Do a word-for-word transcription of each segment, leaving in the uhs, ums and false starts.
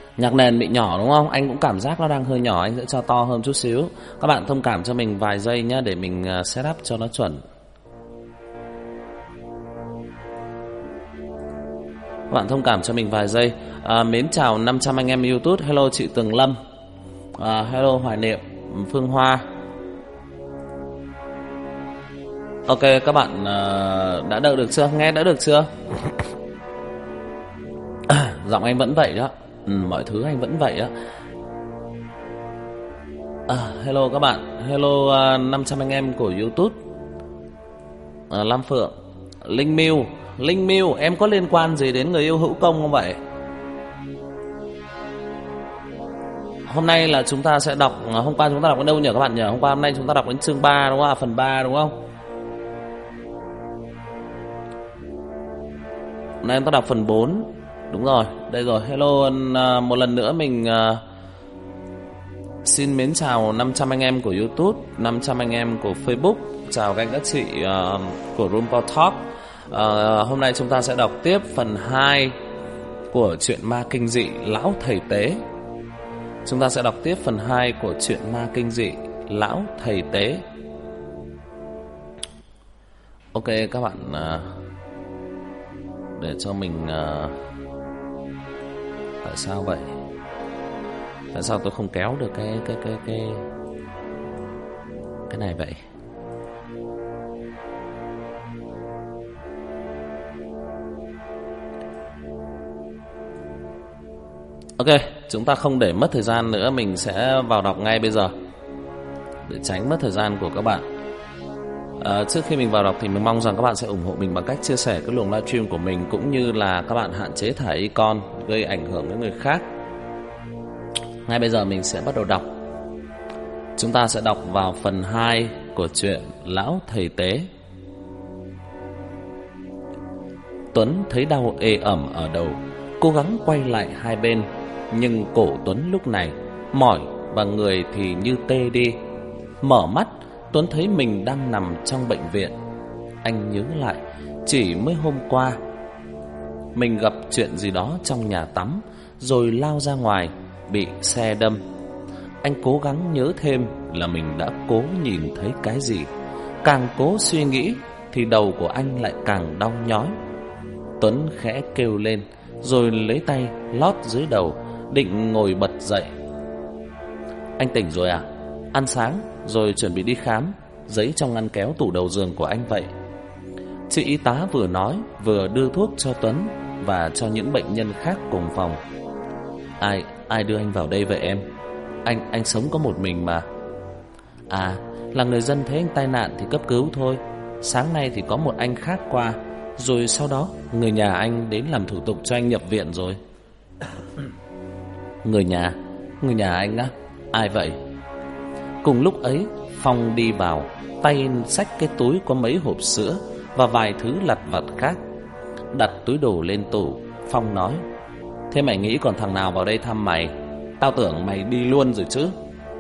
Nhạc nền bị nhỏ đúng không? Anh cũng cảm giác nó đang hơi nhỏ, anh sẽ cho to hơn chút xíu. Các bạn thông cảm cho mình vài giây nhé, để mình setup cho nó chuẩn. Các bạn thông cảm cho mình vài giây. à, Mến chào năm trăm anh em YouTube. Hello chị Tường Lâm, à, hello Hoài Niệm, Phương Hoa. Ok, các bạn uh, đã đợi được chưa? Nghe đã được chưa? Giọng anh vẫn vậy đó, ừ, mọi thứ anh vẫn vậy đó. à, Hello các bạn. Hello uh, năm trăm anh em của YouTube. à, Lam Phượng, Linh Miu. Linh Miu, em có liên quan gì đến người yêu hữu công không vậy? Hôm nay là chúng ta sẽ đọc, hôm qua chúng ta đọc đến đâu nhỉ các bạn nhỉ? Hôm qua hôm nay chúng ta đọc đến chương ba đúng không ạ? Phần ba đúng không? Hôm nay chúng ta đọc phần bốn. Đúng rồi, đây rồi. Hello, một lần nữa mình uh, xin mến chào năm trăm anh em của YouTube, năm trăm anh em của Facebook. Chào các anh các chị uh, của Roompo Talk. uh, Hôm nay chúng ta sẽ đọc tiếp phần hai của truyện ma kinh dị Lão Thầy Tế. Chúng ta sẽ đọc tiếp phần hai của truyện ma kinh dị Lão Thầy Tế. Ok các bạn, uh, để cho mình uh, tại sao vậy? Tại sao tôi không kéo được cái cái cái cái cái này vậy? Ok, chúng ta không để mất thời gian nữa, mình sẽ vào đọc ngay bây giờ để tránh mất thời gian của các bạn. À, trước khi mình vào đọc thì mình mong rằng các bạn sẽ ủng hộ mình bằng cách chia sẻ cái luồng livestream của mình, cũng như là các bạn hạn chế thả icon gây ảnh hưởng đến người khác. Ngay bây giờ mình sẽ bắt đầu đọc. Chúng ta sẽ đọc vào phần hai của truyện Lão Thầy Tế. Tuấn thấy đau ê ẩm ở đầu, cố gắng quay lại hai bên, nhưng cổ Tuấn lúc này mỏi và người thì như tê đi. Mở mắt, Tuấn thấy mình đang nằm trong bệnh viện. Anh nhớ lại chỉ mới hôm qua mình gặp chuyện gì đó trong nhà tắm, rồi lao ra ngoài bị xe đâm. Anh cố gắng nhớ thêm là mình đã cố nhìn thấy cái gì. Càng cố suy nghĩ thì đầu của anh lại càng đau nhói. Tuấn khẽ kêu lên, rồi lấy tay lót dưới đầu, định ngồi bật dậy. Anh tỉnh rồi à? Ăn sáng rồi chuẩn bị đi khám. Giấy trong ngăn kéo tủ đầu giường của anh vậy. Chị y tá vừa nói vừa đưa thuốc cho Tuấn và cho những bệnh nhân khác cùng phòng. Ai ai đưa anh vào đây vậy em? Anh anh sống có một mình mà. À, là người dân thấy anh tai nạn thì cấp cứu thôi. Sáng nay thì có một anh khác qua, rồi sau đó người nhà anh đến làm thủ tục cho anh nhập viện rồi. Người nhà? Người nhà anh á? Ai vậy? Cùng lúc ấy, Phong đi vào, tay xách cái túi có mấy hộp sữa và vài thứ lặt vặt khác. Đặt túi đồ lên tủ, Phong nói: Thế mày nghĩ còn thằng nào vào đây thăm mày? Tao tưởng mày đi luôn rồi chứ.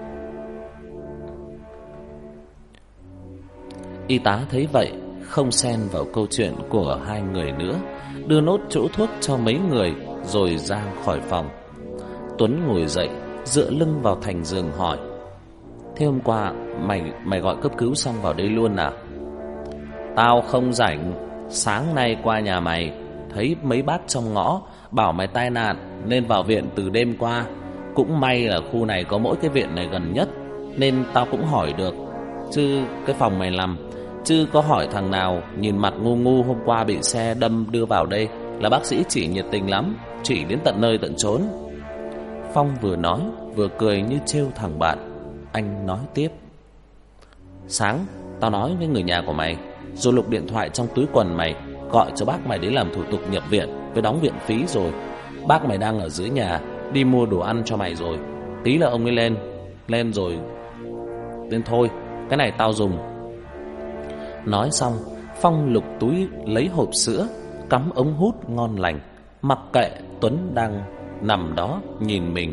Y tá thấy vậy, không xen vào câu chuyện của hai người nữa, đưa nốt chỗ thuốc cho mấy người rồi ra khỏi phòng. Tuấn ngồi dậy, dựa lưng vào thành giường hỏi: Thế hôm qua mày mày gọi cấp cứu xong vào đây luôn à? Tao không rảnh. Sáng nay qua nhà mày, thấy mấy bác trong ngõ bảo mày tai nạn nên vào viện từ đêm qua. Cũng may là khu này có mỗi cái viện này gần nhất, nên tao cũng hỏi được. Chứ cái phòng mày nằm, chứ có hỏi thằng nào nhìn mặt ngu ngu hôm qua bị xe đâm đưa vào đây là bác sĩ chỉ nhiệt tình lắm, chỉ đến tận nơi tận chốn. Phong vừa nói vừa cười như trêu thằng bạn. Anh nói tiếp: Sáng tao nói với người nhà của mày, rồi lục điện thoại trong túi quần mày, gọi cho bác mày đến làm thủ tục nhập viện với đóng viện phí rồi. Bác mày đang ở dưới nhà, đi mua đồ ăn cho mày rồi. Tí là ông ấy lên Lên rồi Lên thôi, cái này tao dùng. Nói xong, Phong lục túi lấy hộp sữa, cắm ống hút ngon lành, mặc kệ Tuấn đang nằm đó nhìn mình.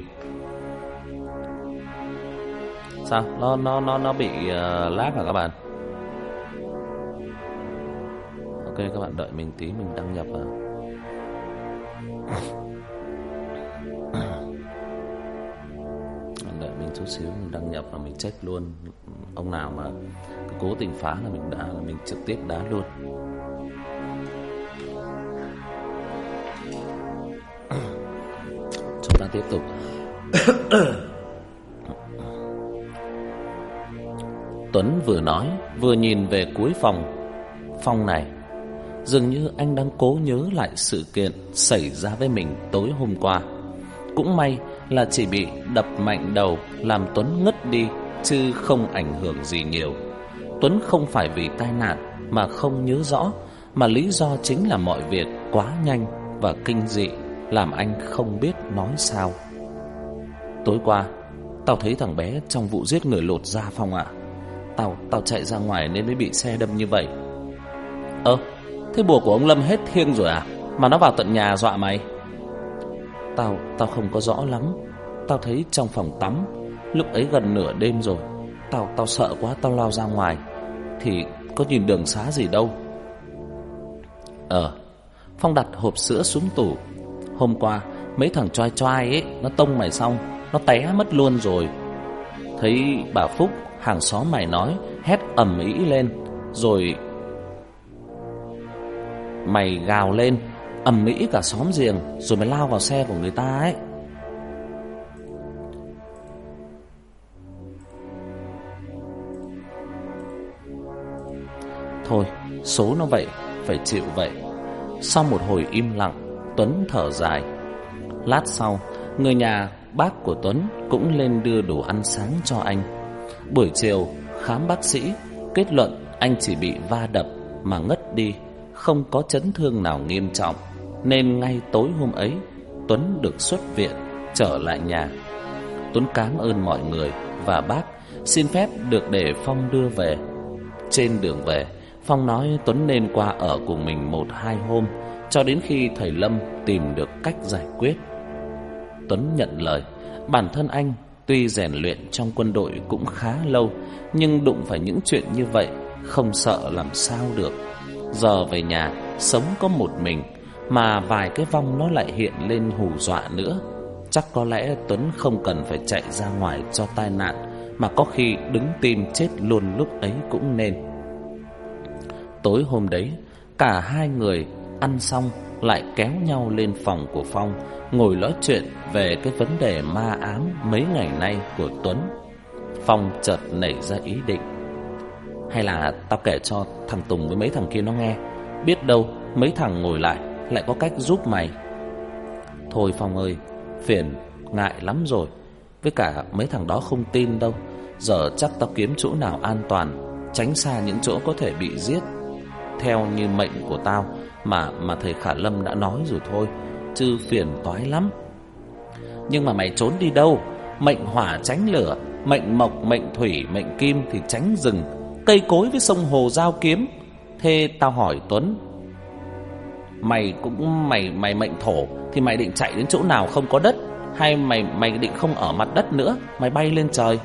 Sao? Nó nó nó nó bị uh, lag hả các bạn? Ok, các bạn đợi mình tí, mình đăng nhập vào. xíu mình đăng nhập và mình check luôn. Ông nào mà cố tình phá là mình đá, là mình trực tiếp đá luôn. Chúng ta tiếp tục. Tuấn vừa nói vừa nhìn về cuối phòng. Phòng này, dường như anh đang cố nhớ lại sự kiện xảy ra với mình tối hôm qua. Cũng may là chỉ bị đập mạnh đầu làm Tuấn ngất đi, chứ không ảnh hưởng gì nhiều. Tuấn không phải vì tai nạn mà không nhớ rõ, mà lý do chính là mọi việc quá nhanh và kinh dị, làm anh không biết nói sao. Tối qua, tao thấy thằng bé trong vụ giết người lột da Phong ạ. Tao, tao chạy ra ngoài nên mới bị xe đâm như vậy. Ơ, thế bùa của ông Lâm hết thiêng rồi à? Mà nó vào tận nhà dọa mày? Tao, tao không có rõ lắm. Tao thấy trong phòng tắm, lúc ấy gần nửa đêm rồi. Tao, tao sợ quá, tao lao ra ngoài. Thì có nhìn đường xá gì đâu. Ờ, Phong đặt hộp sữa xuống tủ. Hôm qua, mấy thằng choai choai ấy, nó tông mày xong, nó té mất luôn rồi. Thấy bà Phúc, hàng xóm mày nói, hét ầm ĩ lên. Rồi mày gào lên ầm ĩ cả xóm giềng, rồi mày lao vào xe của người ta ấy. Thôi, số nó vậy, phải chịu vậy. Sau một hồi im lặng, Tuấn thở dài. Lát sau, người nhà bác của Tuấn cũng lên đưa đồ ăn sáng cho anh. Buổi chiều khám bác sĩ, kết luận anh chỉ bị va đập mà ngất đi, không có chấn thương nào nghiêm trọng. Nên ngay tối hôm ấy, Tuấn được xuất viện, trở lại nhà. Tuấn cảm ơn mọi người và bác, xin phép được để Phong đưa về. Trên đường về, Phong nói Tuấn nên qua ở cùng mình một hai hôm, cho đến khi thầy Lâm tìm được cách giải quyết. Tuấn nhận lời. Bản thân anh tuy rèn luyện trong quân đội cũng khá lâu, nhưng đụng phải những chuyện như vậy không sợ làm sao được. Giờ về nhà sống có một mình, mà vài cái vong nó lại hiện lên hù dọa nữa. Chắc có lẽ Tuấn không cần phải chạy ra ngoài cho tai nạn, mà có khi đứng tim chết luôn lúc ấy cũng nên. Tối hôm đấy, cả hai người ăn xong lại kéo nhau lên phòng của Phong, ngồi nói chuyện về cái vấn đề ma ám mấy ngày nay của Tuấn. Phong chợt nảy ra ý định, hay là tao kể cho thằng Tùng với mấy thằng kia nó nghe, biết đâu mấy thằng ngồi lại lại có cách giúp mày. Thôi Phong ơi, phiền, ngại lắm rồi. Với cả mấy thằng đó không tin đâu. Giờ chắc tao kiếm chỗ nào an toàn, tránh xa những chỗ có thể bị giết theo như mệnh của tao Mà mà thầy Khả Lâm đã nói rồi thôi, chứ phiền toái lắm. Nhưng mà mày trốn đi đâu? Mệnh hỏa tránh lửa, mệnh mộc, mệnh thủy, mệnh kim thì tránh rừng, cây cối với sông hồ giao kiếm. Thế tao hỏi Tuấn, mày cũng mày mày mệnh thổ thì mày định chạy đến chỗ nào không có đất, hay mày mày định không ở mặt đất nữa, mày bay lên trời?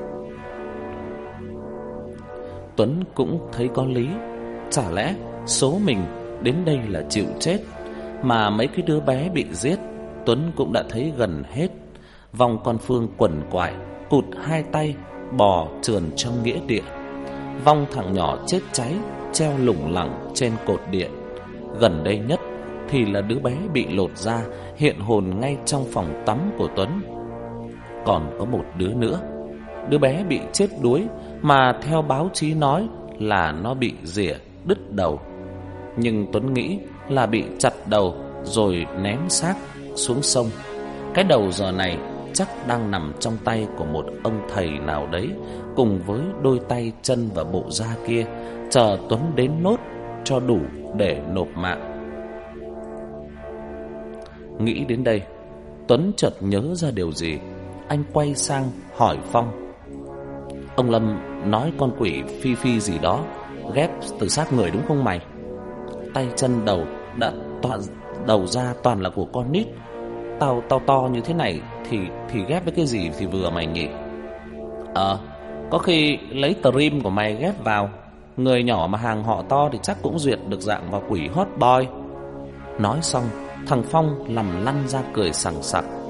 Tuấn cũng thấy có lý. Chả lẽ số mình đến đây là chịu chết? Mà mấy cái đứa bé bị giết Tuấn cũng đã thấy gần hết. Vòng con Phương quằn quại, cụt hai tay, bò trườn trong nghĩa địa. Vong thằng nhỏ chết cháy treo lủng lẳng trên cột điện. Gần đây nhất thì là đứa bé bị lột da, hiện hồn ngay trong phòng tắm của Tuấn. Còn có một đứa nữa, đứa bé bị chết đuối, mà theo báo chí nói là nó bị rỉa đứt đầu. Nhưng Tuấn nghĩ là bị chặt đầu rồi ném xác xuống sông. Cái đầu giờ này chắc đang nằm trong tay của một ông thầy nào đấy, cùng với đôi tay chân và bộ da kia, chờ Tuấn đến nốt cho đủ để nộp mạng. Nghĩ đến đây, Tuấn chợt nhớ ra điều gì. Anh quay sang hỏi Phong, ông Lâm nói con quỷ Phi Phi gì đó ghép từ xác người đúng không mày? Tay chân đầu đã toàn đầu ra toàn là của con nít. Tao tao to như thế này thì thì ghép với cái gì thì vừa mày nhỉ? Ờ, có khi lấy trim của mày ghép vào. Người nhỏ mà hàng họ to thì chắc cũng duyệt được dạng vào quỷ hot boy. Nói xong, thằng Phong làm lăn ra cười sằng sặc.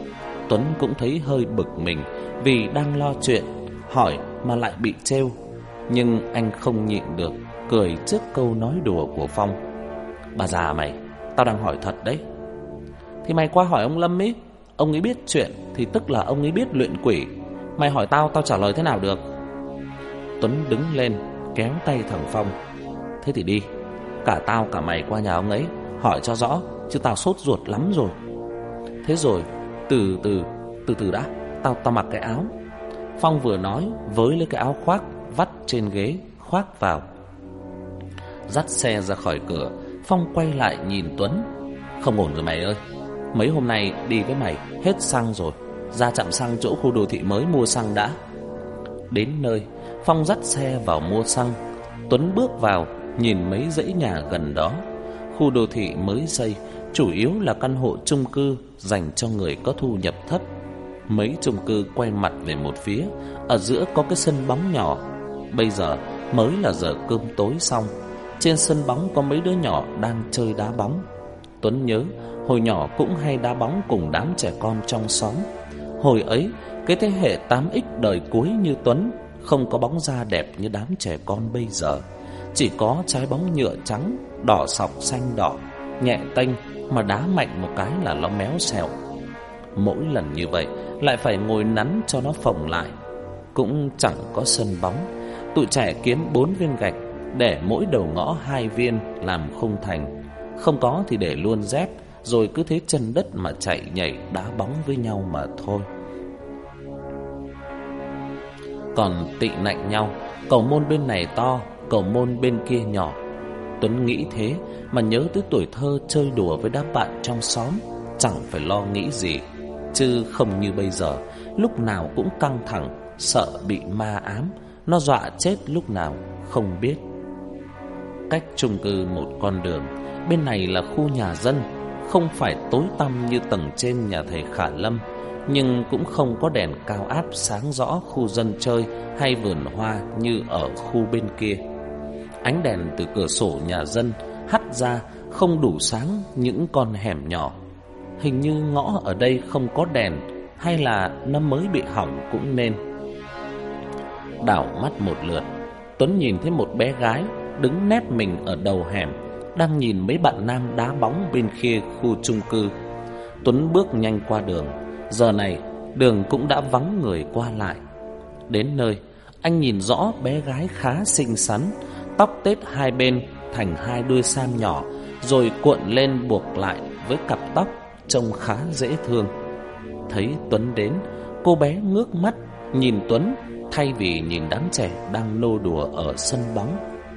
Tuấn cũng thấy hơi bực mình vì đang lo chuyện, hỏi mà lại bị trêu. Nhưng anh không nhịn được, cười trước câu nói đùa của Phong. Bà già mày, tao đang hỏi thật đấy. Thì mày qua hỏi ông Lâm ấy, ông ấy biết chuyện thì tức là ông ấy biết luyện quỷ. Mày hỏi tao, tao trả lời thế nào được? Tuấn đứng lên, kéo tay thằng Phong. Thế thì đi, cả tao cả mày qua nhà ông ấy hỏi cho rõ, chứ tao sốt ruột lắm rồi. Thế rồi, từ từ, từ từ đã, tao tao mặc cái áo. Phong vừa nói, với lấy cái áo khoác vắt trên ghế, khoác vào. Dắt xe ra khỏi cửa, Phong quay lại nhìn Tuấn. Không ổn rồi mày ơi, mấy hôm nay đi với mày hết xăng rồi, ra trạm xăng chỗ khu đô thị mới mua xăng đã. Đến nơi, Phong dắt xe vào mua xăng. Tuấn bước vào, nhìn mấy dãy nhà gần đó. Khu đô thị mới xây, chủ yếu là căn hộ chung cư dành cho người có thu nhập thấp. Mấy chung cư quay mặt về một phía, ở giữa có cái sân bóng nhỏ. Bây giờ mới là giờ cơm tối xong. Trên sân bóng có mấy đứa nhỏ đang chơi đá bóng. Tuấn nhớ hồi nhỏ cũng hay đá bóng cùng đám trẻ con trong xóm. Hồi ấy, cái thế hệ tám x đời cuối như Tuấn không có bóng da đẹp như đám trẻ con bây giờ. Chỉ có trái bóng nhựa trắng, đỏ sọc xanh đỏ, nhẹ tênh mà đá mạnh một cái là nó méo xẹo. Mỗi lần như vậy lại phải ngồi nắn cho nó phồng lại. Cũng chẳng có sân bóng. Tụi trẻ kiếm bốn viên gạch, để mỗi đầu ngõ hai viên làm khung thành. Không có thì để luôn dép, rồi cứ thế chân đất mà chạy nhảy đá bóng với nhau mà thôi. Còn tị nạnh nhau, cầu môn bên này to, cầu môn bên kia nhỏ. Tuấn nghĩ thế mà nhớ tới tuổi thơ chơi đùa với đám bạn trong xóm, chẳng phải lo nghĩ gì. Chứ không như bây giờ, lúc nào cũng căng thẳng, sợ bị ma ám, nó dọa chết lúc nào không biết. Cách chung cư một con đường, bên này là khu nhà dân, không phải tối tăm như tầng trên nhà thầy Khả Lâm, nhưng cũng không có đèn cao áp sáng rõ khu dân chơi hay vườn hoa như ở khu bên kia. Ánh đèn từ cửa sổ nhà dân hắt ra không đủ sáng những con hẻm nhỏ. Hình như ngõ ở đây không có đèn, hay là nó mới bị hỏng cũng nên. Đảo mắt một lượt, Tuấn nhìn thấy một bé gái đứng nép mình ở đầu hẻm, đang nhìn mấy bạn nam đá bóng bên kia khu chung cư. Tuấn bước nhanh qua đường. Giờ này đường cũng đã vắng người qua lại. Đến nơi, anh nhìn rõ bé gái khá xinh xắn, tóc tết hai bên thành hai đuôi sam nhỏ, rồi cuộn lên buộc lại với cặp tóc, trông khá dễ thương. Thấy Tuấn đến, cô bé ngước mắt nhìn Tuấn thay vì nhìn đám trẻ đang nô đùa ở sân bóng.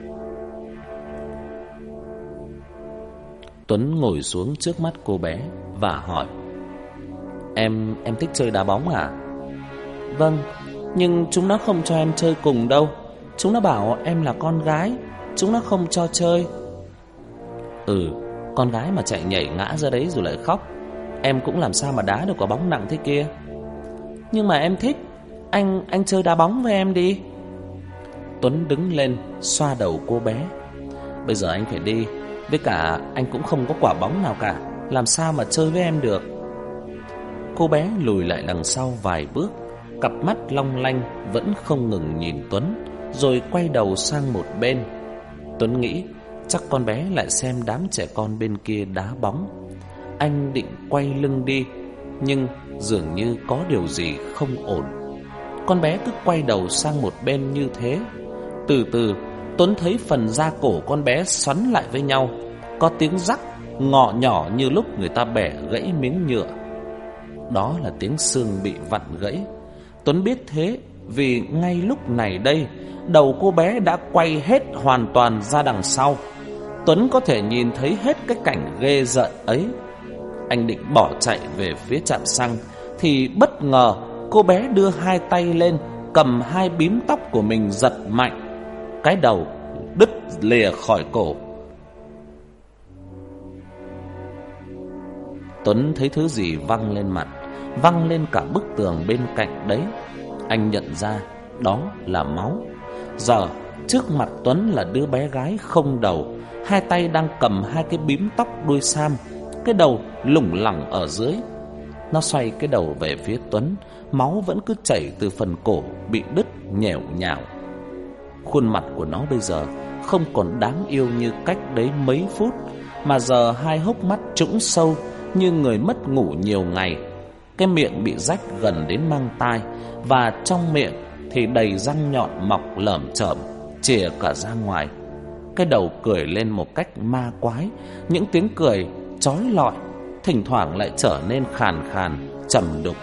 Tuấn ngồi xuống trước mắt cô bé và hỏi: Em, em thích chơi đá bóng à? Vâng, nhưng chúng nó không cho em chơi cùng đâu. Chúng nó bảo em là con gái, chúng nó không cho chơi. Ừ, con gái mà chạy nhảy ngã ra đấy rồi lại khóc, em cũng làm sao mà đá được quả bóng nặng thế kia. Nhưng mà em thích, anh anh chơi đá bóng với em đi. Tuấn đứng lên xoa đầu cô bé. Bây giờ anh phải đi, với cả anh cũng không có quả bóng nào cả, làm sao mà chơi với em được. Cô bé lùi lại đằng sau vài bước, cặp mắt long lanh vẫn không ngừng nhìn Tuấn, rồi quay đầu sang một bên. Tuấn nghĩ chắc con bé lại xem đám trẻ con bên kia đá bóng. Anh định quay lưng đi, nhưng dường như có điều gì không ổn. Con bé cứ quay đầu sang một bên như thế. Từ từ, Tuấn thấy phần da cổ con bé xoắn lại với nhau, có tiếng rắc ngọ nhỏ như lúc người ta bẻ gãy miếng nhựa. Đó là tiếng xương bị vặn gãy. Tuấn biết thế vì ngay lúc này đây, đầu cô bé đã quay hết hoàn toàn ra đằng sau. Tuấn có thể nhìn thấy hết cái cảnh ghê rợn ấy. Anh định bỏ chạy về phía trạm xăng thì bất ngờ cô bé đưa hai tay lên, cầm hai bím tóc của mình giật mạnh. Cái đầu đứt lìa khỏi cổ. Tuấn thấy thứ gì văng lên mặt, văng lên cả bức tường bên cạnh đấy. Anh nhận ra đó là máu. Giờ trước mặt Tuấn là đứa bé gái không đầu, hai tay đang cầm hai cái bím tóc đuôi sam, cái đầu lủng lẳng ở dưới. Nó xoay cái đầu về phía Tuấn, máu vẫn cứ chảy từ phần cổ bị đứt nhèo nhào. Khuôn mặt của nó bây giờ không còn đáng yêu như cách đấy mấy phút, mà giờ hai hốc mắt trũng sâu như người mất ngủ nhiều ngày. Cái miệng bị rách gần đến mang tai, và trong miệng thì đầy răng nhọn mọc lởm chởm chìa cả ra ngoài. Cái đầu cười lên một cách ma quái, những tiếng cười chói lọi thỉnh thoảng lại trở nên khàn khàn, trầm đục.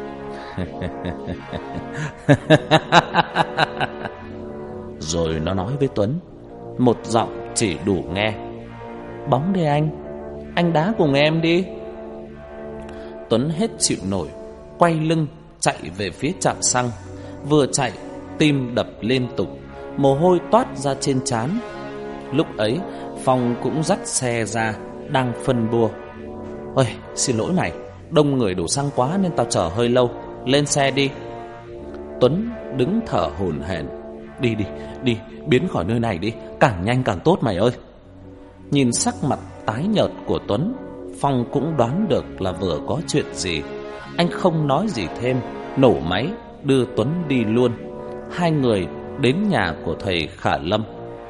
Rồi nó nói với Tuấn, một giọng chỉ đủ nghe: "Bóng đây anh, anh đá cùng em đi." Tuấn hết chịu nổi, quay lưng chạy về phía trạm xăng. Vừa chạy, tim đập liên tục, mồ hôi toát ra trên trán. Lúc ấy Phong cũng dắt xe ra, đang phân bua. "Ôi, xin lỗi mày, đông người đổ xăng quá nên tao chờ hơi lâu, lên xe đi." Tuấn đứng thở hổn hển. Đi đi, đi, biến khỏi nơi này đi, càng nhanh càng tốt mày ơi." Nhìn sắc mặt tái nhợt của Tuấn, Phong cũng đoán được là vừa có chuyện gì. Anh không nói gì thêm, nổ máy đưa Tuấn đi luôn. Hai người đến nhà của thầy Khả Lâm.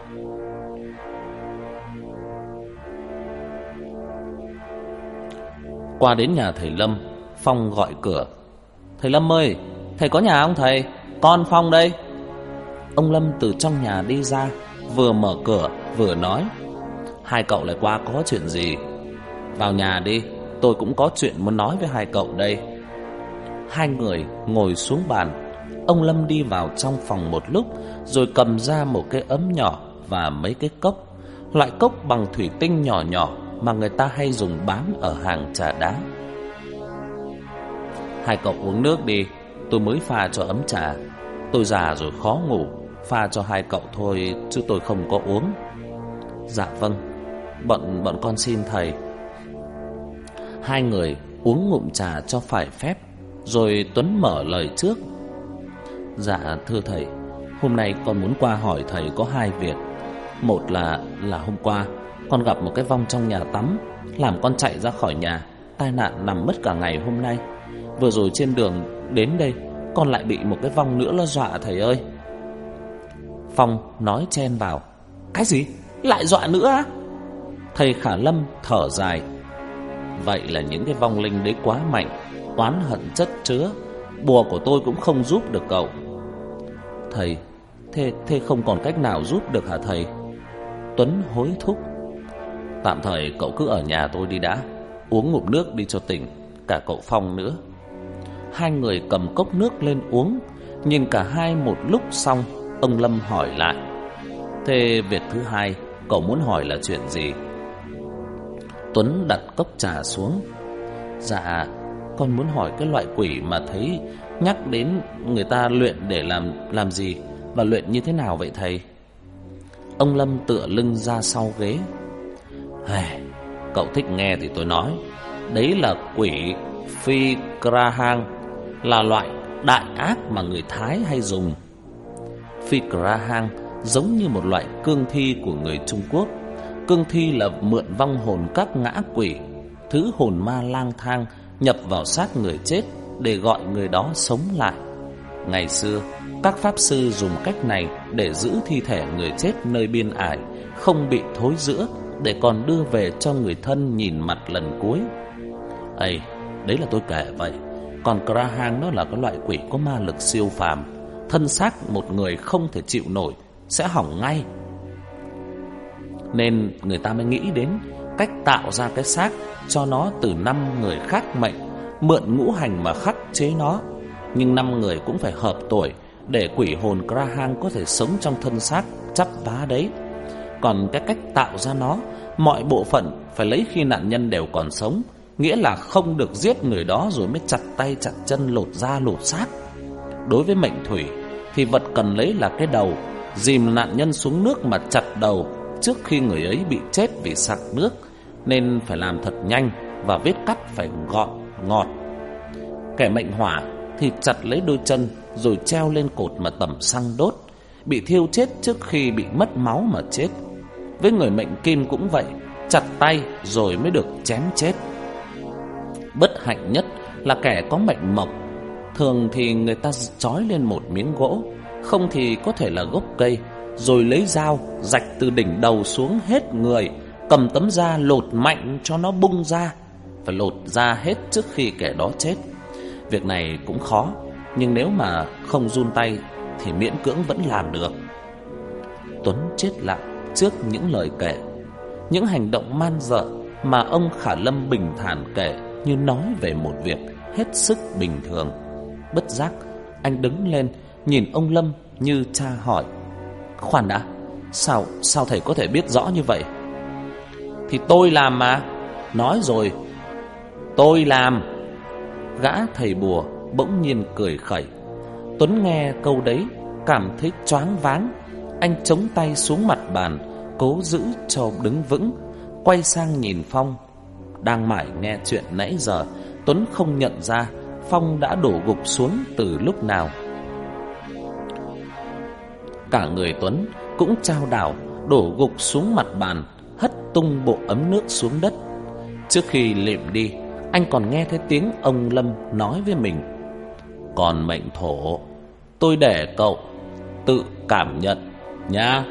Qua đến nhà thầy Lâm, Phong gọi cửa. "Thầy Lâm ơi, thầy có nhà không thầy? Con Phong đây." Ông Lâm từ trong nhà đi ra, vừa mở cửa vừa nói: "Hai cậu lại qua có chuyện gì? Vào nhà đi, tôi cũng có chuyện muốn nói với hai cậu đây." Hai người ngồi xuống bàn. Ông Lâm đi vào trong phòng một lúc, rồi cầm ra một cái ấm nhỏ và mấy cái cốc, loại cốc bằng thủy tinh nhỏ nhỏ mà người ta hay dùng bán ở hàng trà đá. "Hai cậu uống nước đi, tôi mới pha cho ấm trà. Tôi già rồi khó ngủ, pha cho hai cậu thôi chứ tôi không có uống." "Dạ vâng, bọn bọn con xin thầy." Hai người uống ngụm trà cho phải phép, rồi Tuấn mở lời trước: "Dạ thưa thầy, hôm nay con muốn qua hỏi thầy có hai việc. Một là là hôm qua con gặp một cái vong trong nhà tắm, làm con chạy ra khỏi nhà, tai nạn nằm mất cả ngày hôm nay. Vừa rồi trên đường đến đây, con lại bị một cái vong nữa nó dọa thầy ơi." Phong nói chen vào: "Cái gì? Lại dọa nữa á?" Thầy Khả Lâm thở dài: "Vậy là những cái vong linh đấy quá mạnh, oán hận chất chứa, bùa của tôi cũng không giúp được cậu." "Thầy, thế, thế không còn cách nào giúp được hả thầy?" Tuấn hối thúc: "Tạm thời cậu cứ ở nhà tôi đi đã, uống ngụm nước đi cho tỉnh, cả cậu Phong nữa." Hai người cầm cốc nước lên uống. Nhìn cả hai một lúc xong, ông Lâm hỏi lại: "Thế việc thứ hai cậu muốn hỏi là chuyện gì?" Tuấn đặt cốc trà xuống: "Dạ, con muốn hỏi cái loại quỷ mà thấy nhắc đến người ta luyện để làm làm gì, và luyện như thế nào vậy thầy?" Ông Lâm tựa lưng ra sau ghế: "Hey, cậu thích nghe thì tôi nói. Đấy là quỷ Phi Grahang, là loại đại ác mà người Thái hay dùng. Phi Grahang giống như một loại cương thi của người Trung Quốc. Cương thi là mượn vong hồn các ngã quỷ, thứ hồn ma lang thang, nhập vào xác người chết để gọi người đó sống lại. Ngày xưa, các pháp sư dùng cách này để giữ thi thể người chết nơi biên ải không bị thối rữa, để còn đưa về cho người thân nhìn mặt lần cuối. Ây, đấy là tôi kể vậy. Còn Grahang nó là cái loại quỷ có ma lực siêu phàm, thân xác một người không thể chịu nổi sẽ hỏng ngay. Nên người ta mới nghĩ đến cách tạo ra cái xác cho nó từ năm người khác mệnh, mượn ngũ hành mà khắc chế nó. Nhưng năm người cũng phải hợp tuổi để quỷ hồn Grahang có thể sống trong thân xác chắp vá đấy. Còn cái cách tạo ra nó, mọi bộ phận phải lấy khi nạn nhân đều còn sống, nghĩa là không được giết người đó rồi mới chặt tay chặt chân, lột da lột xác. Đối với mệnh thủy thì vật cần lấy là cái đầu, dìm nạn nhân xuống nước mà chặt đầu trước khi người ấy bị chết vì sặc nước, nên phải làm thật nhanh và vết cắt phải gọn, ngọt. Kẻ mệnh hỏa thì chặt lấy đôi chân rồi treo lên cột mà tẩm xăng đốt, bị thiêu chết trước khi bị mất máu mà chết. Với người mệnh kim cũng vậy, chặt tay rồi mới được chém chết. Bất hạnh nhất là kẻ có mệnh mộc. Thường thì người ta trói lên một miếng gỗ, không thì có thể là gốc cây, rồi lấy dao rạch từ đỉnh đầu xuống hết người, cầm tấm da lột mạnh cho nó bung ra. Phải lột da hết trước khi kẻ đó chết. Việc này cũng khó, nhưng nếu mà không run tay thì miễn cưỡng vẫn làm được. Tuấn chết lặng trước những lời kể, những hành động man dợ mà ông Khả Lâm bình thản kể như nói về một việc hết sức bình thường. Bất giác anh đứng lên nhìn ông Lâm như tra hỏi: "Khoan đã, sao sao thầy có thể biết rõ như vậy?" "Thì tôi làm mà." "Nói rồi, tôi làm." Gã thầy bùa bỗng nhiên cười khẩy. Tuấn nghe câu đấy cảm thấy choáng váng. Anh chống tay xuống mặt bàn, cố giữ cho đứng vững, quay sang nhìn Phong. Đang mải nghe chuyện nãy giờ, Tuấn không nhận ra Phong đã đổ gục xuống từ lúc nào. Cả người Tuấn cũng chao đảo, đổ gục xuống mặt bàn, hất tung bộ ấm nước xuống đất. Trước khi lịm đi, anh còn nghe thấy tiếng ông Lâm nói với mình: "Còn mệnh thổ, tôi để cậu tự cảm nhận nha."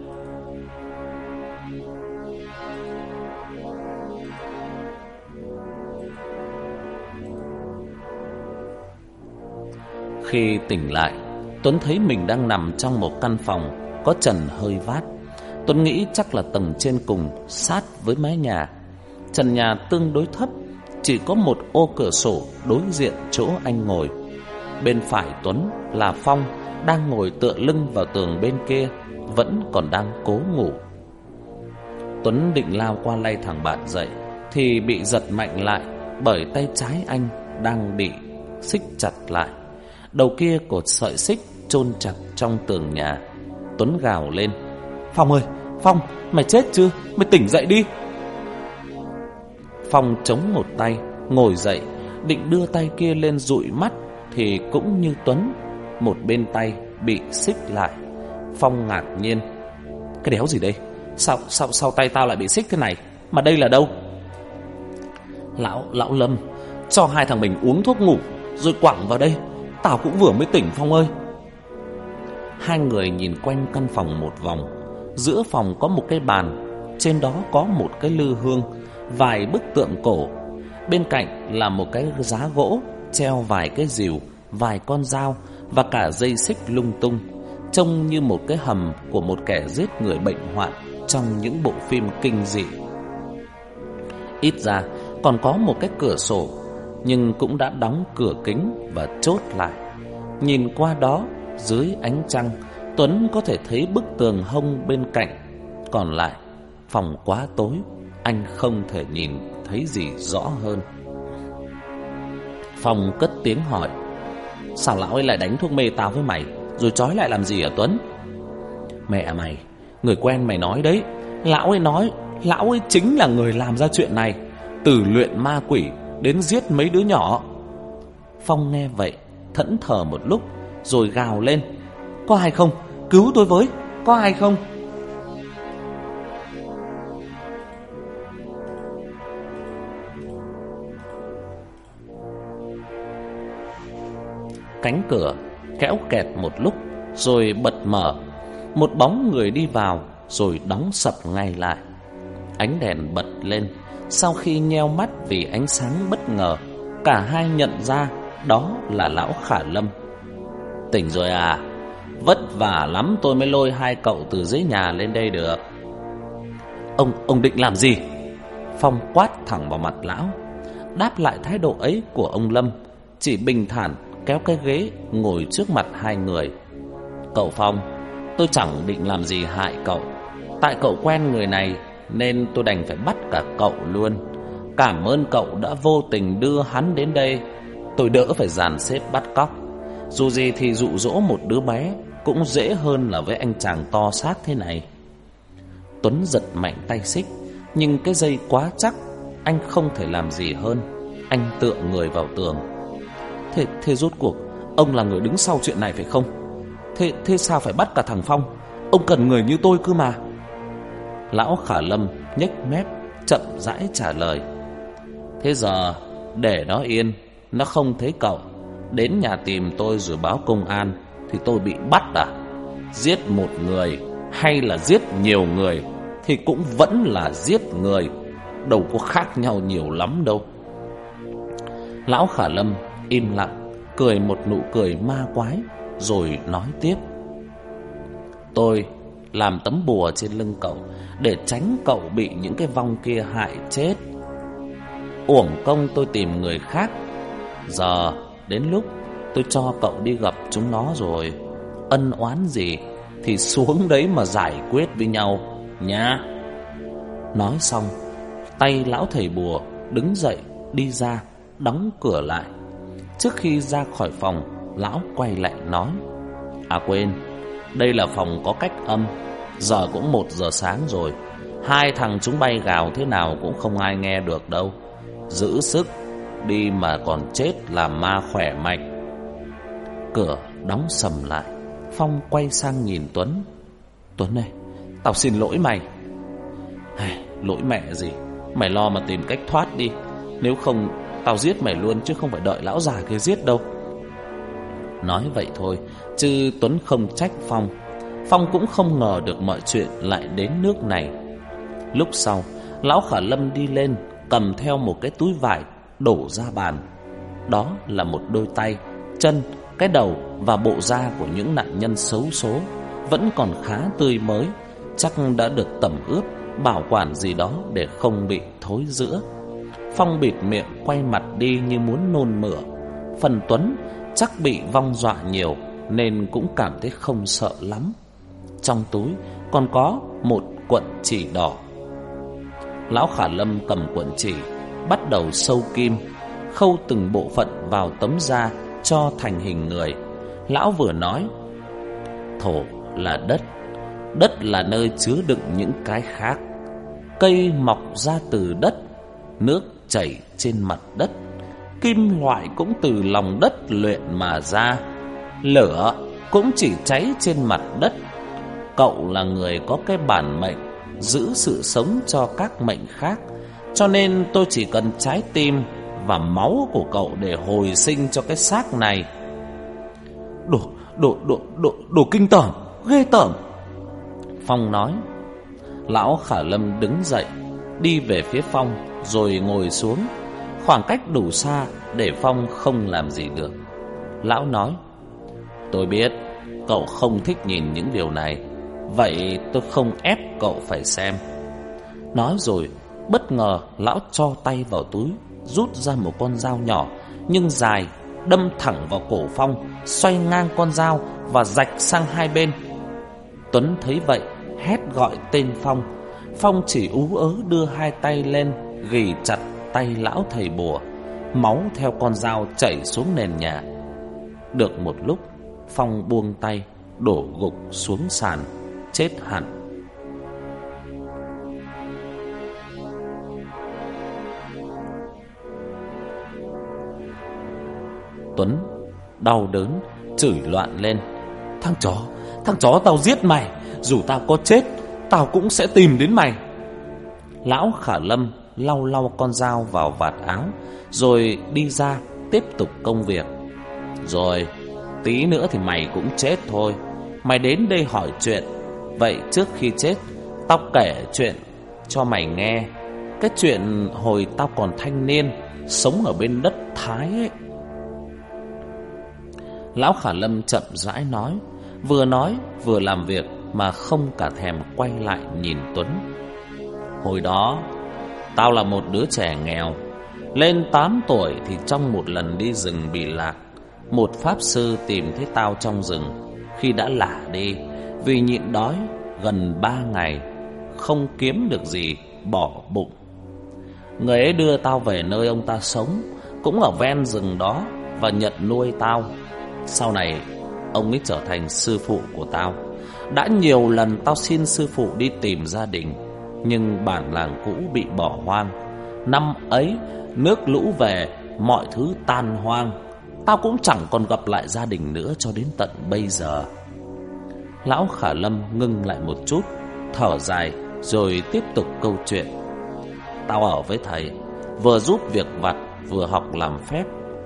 Khi tỉnh lại, Tuấn thấy mình đang nằm trong một căn phòng có trần hơi vát. Tuấn nghĩ chắc là tầng trên cùng sát với mái nhà. Trần nhà tương đối thấp, chỉ có một ô cửa sổ đối diện chỗ anh ngồi. Bên phải Tuấn là Phong, đang ngồi tựa lưng vào tường bên kia, vẫn còn đang cố ngủ. Tuấn định lao qua lay thằng bạn dậy thì bị giật mạnh lại bởi tay trái anh đang bị xích chặt lại. Đầu kia cột sợi xích chôn chặt trong tường nhà. Tuấn gào lên: "Phong ơi, Phong, mày chết chưa? Mày tỉnh dậy đi." Phong chống một tay, ngồi dậy, định đưa tay kia lên dụi mắt thì cũng như Tuấn, một bên tay bị xích lại. Phong ngạc nhiên: "Cái đéo gì đây? Sao sao sao tay tao lại bị xích thế này? Mà đây là đâu?" Lão lão Lâm, cho hai thằng mình uống thuốc ngủ rồi quẳng vào đây. Tao cũng vừa mới tỉnh Phong ơi. Hai người nhìn quanh căn phòng một vòng. Giữa phòng có một cái bàn, trên đó có một cái lư hương, vài bức tượng cổ. Bên cạnh là một cái giá gỗ treo vài cái rìu, vài con dao và cả dây xích lung tung, trông như một cái hầm của một kẻ giết người bệnh hoạn trong những bộ phim kinh dị. Ít ra còn có một cái cửa sổ, nhưng cũng đã đóng cửa kính và chốt lại. Nhìn qua đó, dưới ánh trăng, Tuấn có thể thấy bức tường hông bên cạnh. Còn lại, phòng quá tối, anh không thể nhìn thấy gì rõ hơn. Phong cất tiếng hỏi: "Sao lão ấy lại đánh thuốc mê tao với mày, rồi trói lại làm gì hả Tuấn?" "Mẹ mày, người quen mày nói đấy. Lão ấy nói lão ấy chính là người làm ra chuyện này, từ luyện ma quỷ đến giết mấy đứa nhỏ." Phong nghe vậy thẫn thờ một lúc rồi gào lên: "Có ai không? Cứu tôi với, có ai không?" Cánh cửa kéo kẹt một lúc rồi bật mở. Một bóng người đi vào rồi đóng sập ngay lại. Ánh đèn bật lên. Sau khi nheo mắt vì ánh sáng bất ngờ, cả hai nhận ra đó là lão Khả Lâm. "Tỉnh rồi à? Vất vả lắm tôi mới lôi hai cậu từ dưới nhà lên đây được." Ông ông định làm gì?" Phong quát thẳng vào mặt lão. Đáp lại thái độ ấy của ông Lâm chỉ bình thản kéo cái ghế ngồi trước mặt hai người. "Cậu Phong, tôi chẳng định làm gì hại cậu. Tại cậu quen người này nên tôi đành phải bắt cả cậu luôn. Cảm ơn cậu đã vô tình đưa hắn đến đây, tôi đỡ phải dàn xếp bắt cóc. Dù gì thì dụ dỗ một đứa bé cũng dễ hơn là với anh chàng to xác thế này." Tuấn giật mạnh tay xích, nhưng cái dây quá chắc, anh không thể làm gì hơn. Anh tựa người vào tường. Thế, thế rốt cuộc ông là người đứng sau chuyện này phải không? Thế, thế sao phải bắt cả thằng Phong? Ông cần người như tôi cơ mà. Lão Khả Lâm nhếch mép, chậm rãi trả lời: "Thế giờ để nó yên, nó không thấy cậu, đến nhà tìm tôi rồi báo công an, thì tôi bị bắt à? Giết một người hay là giết nhiều người thì cũng vẫn là giết người, đâu có khác nhau nhiều lắm đâu. Lão Khả Lâm im lặng, cười một nụ cười ma quái, rồi nói tiếp: tôi làm tấm bùa trên lưng cậu để tránh cậu bị những cái vong kia hại chết. Uổng công tôi tìm người khác, giờ đến lúc tôi cho cậu đi gặp chúng nó rồi. Ân oán gì thì xuống đấy mà giải quyết với nhau nhá. Nói xong, tay lão thầy bùa đứng dậy đi ra, đóng cửa lại. Trước khi ra khỏi phòng, lão quay lại nói: à quên, đây là phòng có cách âm. Giờ cũng một giờ sáng rồi, hai thằng chúng bay gào thế nào cũng không ai nghe được đâu. Giữ sức đi mà còn chết làm ma khỏe mạnh. Cửa đóng sầm lại. Phong quay sang nhìn Tuấn: Tuấn này, tao xin lỗi mày. Hey, lỗi mẹ gì, mày lo mà tìm cách thoát đi. Nếu không tao giết mày luôn, chứ không phải đợi lão già kia giết đâu. Nói vậy thôi, chứ Tuấn không trách Phong. Phong cũng không ngờ được mọi chuyện lại đến nước này. Lúc sau, lão Khả Lâm đi lên, cầm theo một cái túi vải đổ ra bàn. Đó là một đôi tay, chân, cái đầu và bộ da của những nạn nhân xấu số, vẫn còn khá tươi mới, chắc đã được tẩm ướp, bảo quản gì đó để không bị thối rữa. Phong bịt miệng quay mặt đi như muốn nôn mửa. Phần Tuấn chắc bị vong dọa nhiều nên cũng cảm thấy không sợ lắm. Trong túi còn có một cuộn chỉ đỏ. Lão Khả Lâm cầm cuộn chỉ, bắt đầu sâu kim, khâu từng bộ phận vào tấm da cho thành hình người. Lão vừa nói: thổ là đất, đất là nơi chứa đựng những cái khác. Cây mọc ra từ đất, nước chảy trên mặt đất, kim loại cũng từ lòng đất luyện mà ra, lửa cũng chỉ cháy trên mặt đất. Cậu là người có cái bản mệnh giữ sự sống cho các mệnh khác, cho nên tôi chỉ cần trái tim và máu của cậu để hồi sinh cho cái xác này. Đồ, đồ, đồ, đồ, đồ kinh tởm, ghê tởm, Phong nói. Lão Khả Lâm đứng dậy, đi về phía Phong, rồi ngồi xuống, khoảng cách đủ xa để Phong không làm gì được. Lão nói: tôi biết cậu không thích nhìn những điều này, vậy tôi không ép cậu phải xem. Nói rồi, bất ngờ lão cho tay vào túi, rút ra một con dao nhỏ nhưng dài, đâm thẳng vào cổ Phong, xoay ngang con dao và rạch sang hai bên. Tuấn thấy vậy, hét gọi tên Phong. Phong chỉ ú ớ đưa hai tay lên, ghì chặt tay lão thầy bùa. Máu theo con dao chảy xuống nền nhà. Được một lúc, Phong buông tay, đổ gục xuống sàn, chết hẳn. Tuấn đau đớn chửi loạn lên: thằng chó, thằng chó, tao giết mày, dù tao có chết, tao cũng sẽ tìm đến mày. Lão Khả Lâm lau lau con dao vào vạt áo, rồi đi ra tiếp tục công việc. Rồi tí nữa thì mày cũng chết thôi. Mày đến đây hỏi chuyện, vậy trước khi chết, tao kể chuyện cho mày nghe. Cái chuyện hồi tao còn thanh niên, sống ở bên đất Thái ấy. Lão Khả Lâm chậm rãi nói, vừa nói vừa làm việc mà không cả thèm quay lại nhìn Tuấn. Hồi đó tao là một đứa trẻ nghèo, lên tám tuổi thì trong một lần đi rừng bị lạc, một pháp sư tìm thấy tao trong rừng. Khi đã lả đi, vì nhịn đói gần ba ngày, không kiếm được gì, bỏ bụng. Người ấy đưa tao về nơi ông ta sống, cũng ở ven rừng đó, và nhận nuôi tao. Sau này ông ấy trở thành sư phụ của tao. Đã nhiều lần tao xin sư phụ đi tìm gia đình, nhưng bản làng cũ bị bỏ hoang. Năm ấy nước lũ về, mọi thứ tan hoang. Tao cũng chẳng còn gặp lại gia đình nữa cho đến tận bây giờ. Lão Khả Lâm ngưng lại một chút, thở dài, rồi tiếp tục câu chuyện. Tao ở với thầy, vừa giúp việc vặt, vừa học làm phép.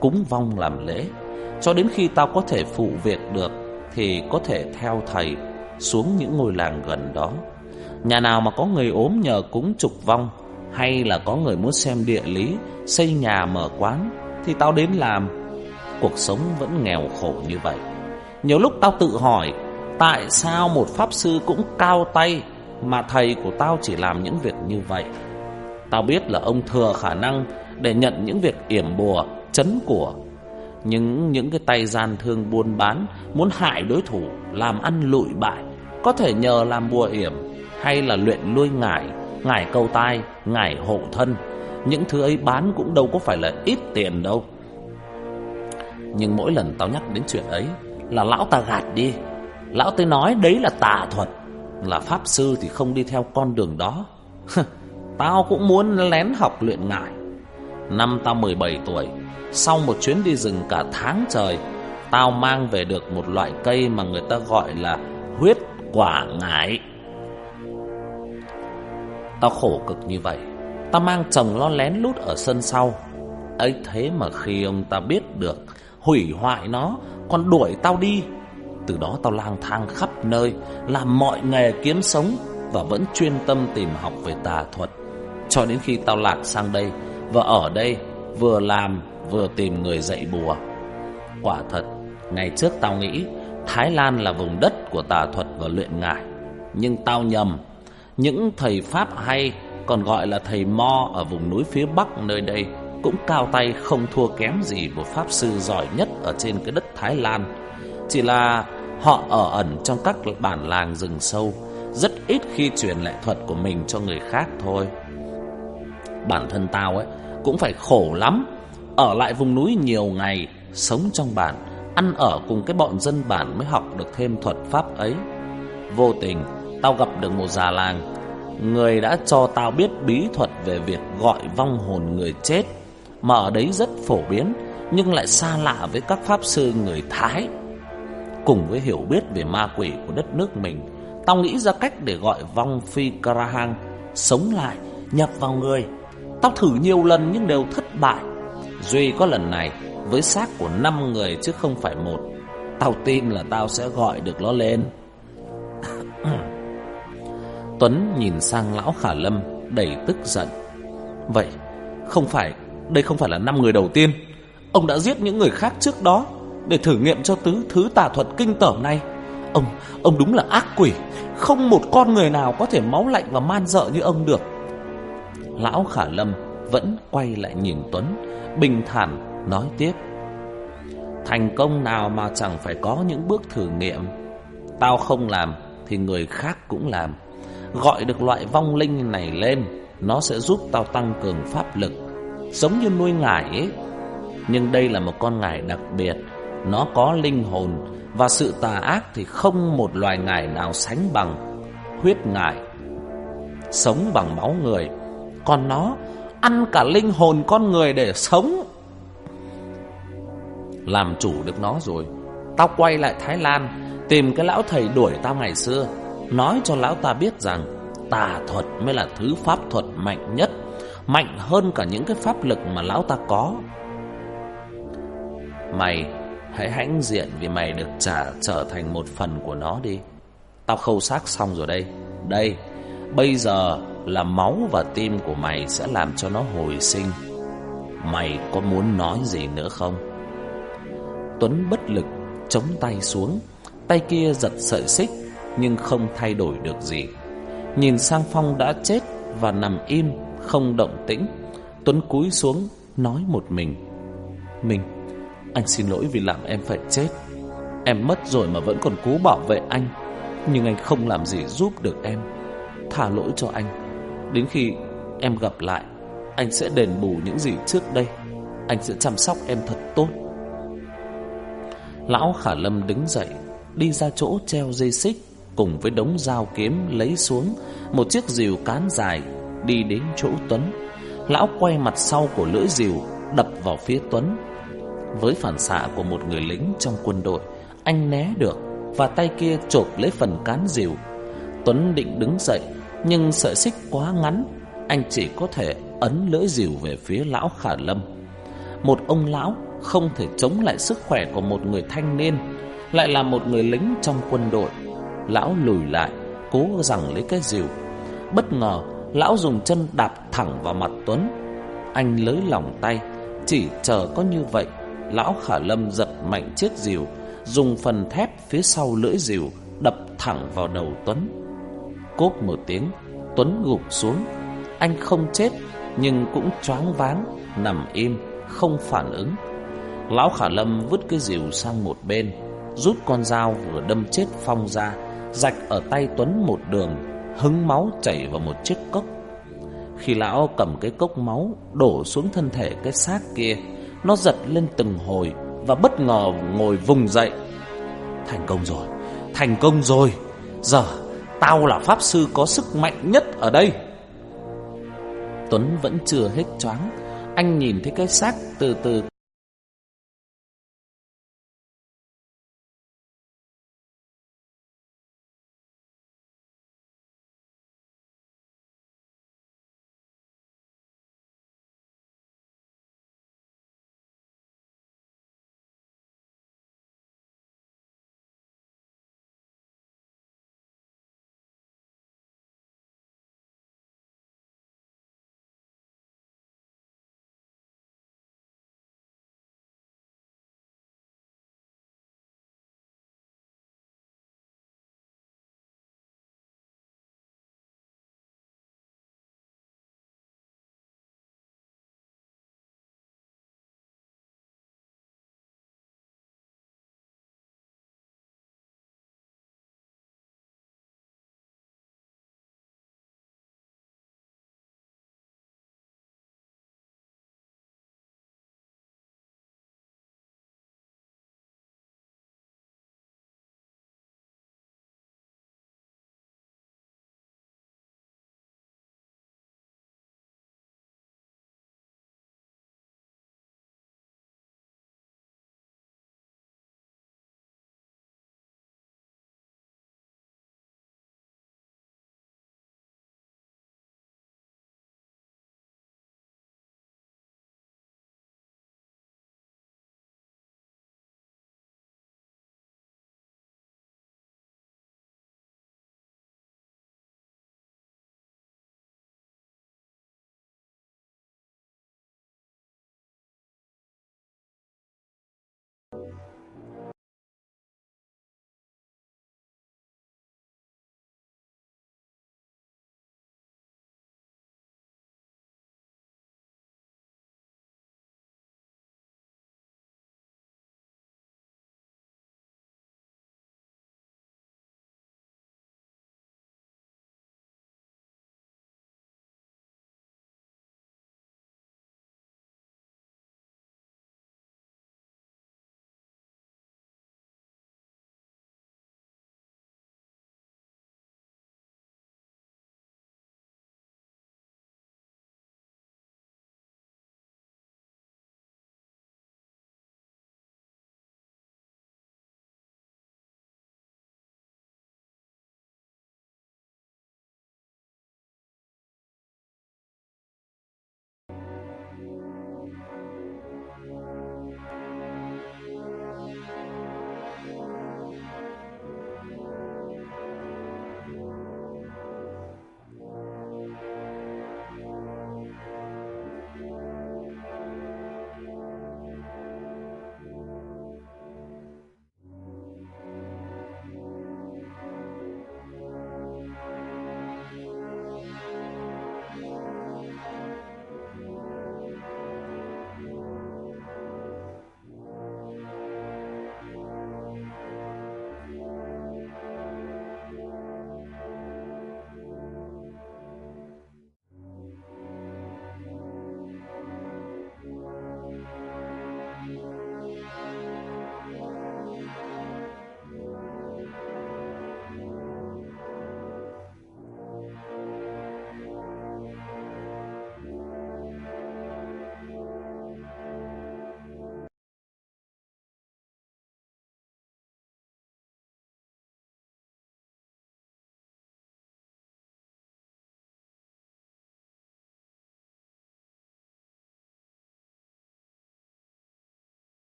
cúng vong làm lễ. Cho đến khi tao có thể phụ việc được thì có thể theo thầy xuống những ngôi làng gần đó. Nhà nào mà có người ốm nhờ cúng trục vong, hay là có người muốn xem địa lý, xây nhà mở quán, thì tao đến làm. Cuộc sống vẫn nghèo khổ như vậy. Nhiều lúc tao tự hỏi, tại sao một pháp sư cũng cao tay mà thầy của tao chỉ làm những việc như vậy? Tao biết là ông thừa khả năng để nhận những việc yểm bùa, trấn của. Nhưng những cái tay gian thương buôn bán, muốn hại đối thủ, làm ăn lụi bại, có thể nhờ làm bùa yểm, hay là luyện nuôi ngải, ngải câu tai, ngải hộ thân. Những thứ ấy bán cũng đâu có phải là ít tiền đâu. Nhưng mỗi lần tao nhắc đến chuyện ấy là lão ta gạt đi. Lão ta nói đấy là tà thuật, là pháp sư thì không đi theo con đường đó. Tao cũng muốn lén học luyện ngải. Năm tao mười bảy tuổi, sau một chuyến đi rừng cả tháng trời, tao mang về được một loại cây mà người ta gọi là huyết quả ngải. Tao khổ cực như vậy, tao mang trồng nó lén lút ở sân sau. Ấy thế mà khi ông ta biết được, hủy hoại nó, còn đuổi tao đi. Từ đó tao lang thang khắp nơi, làm mọi nghề kiếm sống, và vẫn chuyên tâm tìm học về tà thuật. Cho đến khi tao lạc sang đây, và ở đây vừa làm vừa tìm người dạy bùa. Quả thật, ngày trước tao nghĩ Thái Lan là vùng đất của tà thuật và luyện ngải. Nhưng tao nhầm. Những thầy Pháp hay, còn gọi là thầy Mo, ở vùng núi phía Bắc nơi đây cũng cao tay không thua kém gì một pháp sư giỏi nhất ở trên cái đất Thái Lan. Chỉ là họ ở ẩn trong các bản làng rừng sâu, rất ít khi truyền lại thuật của mình cho người khác thôi. Bản thân tao ấy cũng phải khổ lắm, ở lại vùng núi nhiều ngày, sống trong bản, ăn ở cùng cái bọn dân bản mới học được thêm thuật pháp ấy. Vô tình tao gặp được một già làng, người đã cho tao biết bí thuật về việc gọi vong hồn người chết, mà ở đấy rất phổ biến, nhưng lại xa lạ với các pháp sư người Thái. Cùng với hiểu biết về ma quỷ của đất nước mình, tao nghĩ ra cách để gọi vong Phi Karahang sống lại, nhập vào người. Tao thử nhiều lần nhưng đều thất bại. Duy có lần này với xác của năm người chứ không phải một. Tao tin là tao sẽ gọi được nó lên. Tuấn nhìn sang lão Khả Lâm đầy tức giận. Vậy không phải, đây không phải là năm người đầu tiên. Ông đã giết những người khác trước đó để thử nghiệm cho tứ thứ tà thuật kinh tởm này. Ông, ông đúng là ác quỷ. Không một con người nào có thể máu lạnh và man dợ như ông được. Lão Khả Lâm vẫn quay lại nhìn Tuấn, bình thản nói tiếp. Thành công nào mà chẳng phải có những bước thử nghiệm. Tao không làm thì người khác cũng làm. Gọi được loại vong linh này lên, nó sẽ giúp tao tăng cường pháp lực, giống như nuôi ngải ấy. Nhưng đây là một con ngải đặc biệt, nó có linh hồn, và sự tà ác thì không một loài ngải nào sánh bằng. Huyết ngải sống bằng máu người, còn nó ăn cả linh hồn con người để sống. Làm chủ được nó rồi, tao quay lại Thái Lan, tìm cái lão thầy đuổi tao ngày xưa, nói cho lão ta biết rằng tà thuật mới là thứ pháp thuật mạnh nhất, mạnh hơn cả những cái pháp lực mà lão ta có. Mày hãy hãnh diện vì mày được trả trở thành một phần của nó đi. Tao khâu xác xong rồi đây. Đây, bây giờ là máu và tim của mày sẽ làm cho nó hồi sinh. Mày có muốn nói gì nữa không? Tuấn bất lực chống tay xuống. Tay kia giật sợi xích nhưng không thay đổi được gì. Nhìn sang Phong đã chết và nằm im không động tĩnh, Tuấn cúi xuống nói một mình. Mình, anh xin lỗi vì làm em phải chết. Em mất rồi mà vẫn còn cố bảo vệ anh, nhưng anh không làm gì giúp được em. Tha lỗi cho anh. Đến khi em gặp lại, anh sẽ đền bù những gì trước đây. Anh sẽ chăm sóc em thật tốt. Lão Khả Lâm đứng dậy, đi ra chỗ treo dây xích, cùng với đống dao kiếm lấy xuống một chiếc rìu cán dài, đi đến chỗ Tuấn. Lão quay mặt sau của lưỡi rìu đập vào phía Tuấn. Với phản xạ của một người lính trong quân đội, anh né được và tay kia chộp lấy phần cán rìu. Tuấn định đứng dậy, nhưng sợi xích quá ngắn, anh chỉ có thể ấn lưỡi rìu về phía lão Khả Lâm. Một ông lão không thể chống lại sức khỏe của một người thanh niên, lại là một người lính trong quân đội. Lão lùi lại, cố giằng lấy cái rìu. Bất ngờ, lão dùng chân đạp thẳng vào mặt Tuấn. Anh lới lỏng tay, chỉ chờ có như vậy, lão Khả Lâm giật mạnh chiếc rìu, dùng phần thép phía sau lưỡi rìu đập thẳng vào đầu Tuấn. Cốp một tiếng, Tuấn gục xuống. Anh không chết nhưng cũng choáng váng, nằm im, không phản ứng. Lão Khả Lâm vứt cái rìu sang một bên, rút con dao vừa đâm chết Phong ra, rạch ở tay Tuấn một đường, hứng máu chảy vào một chiếc cốc. Khi lão cầm cái cốc máu đổ xuống thân thể cái xác kia, nó giật lên từng hồi và bất ngờ ngồi vùng dậy. Thành công rồi, thành công rồi. Giờ tao là pháp sư có sức mạnh nhất ở đây. Tuấn vẫn chưa hết choáng. Anh nhìn thấy cái xác từ từ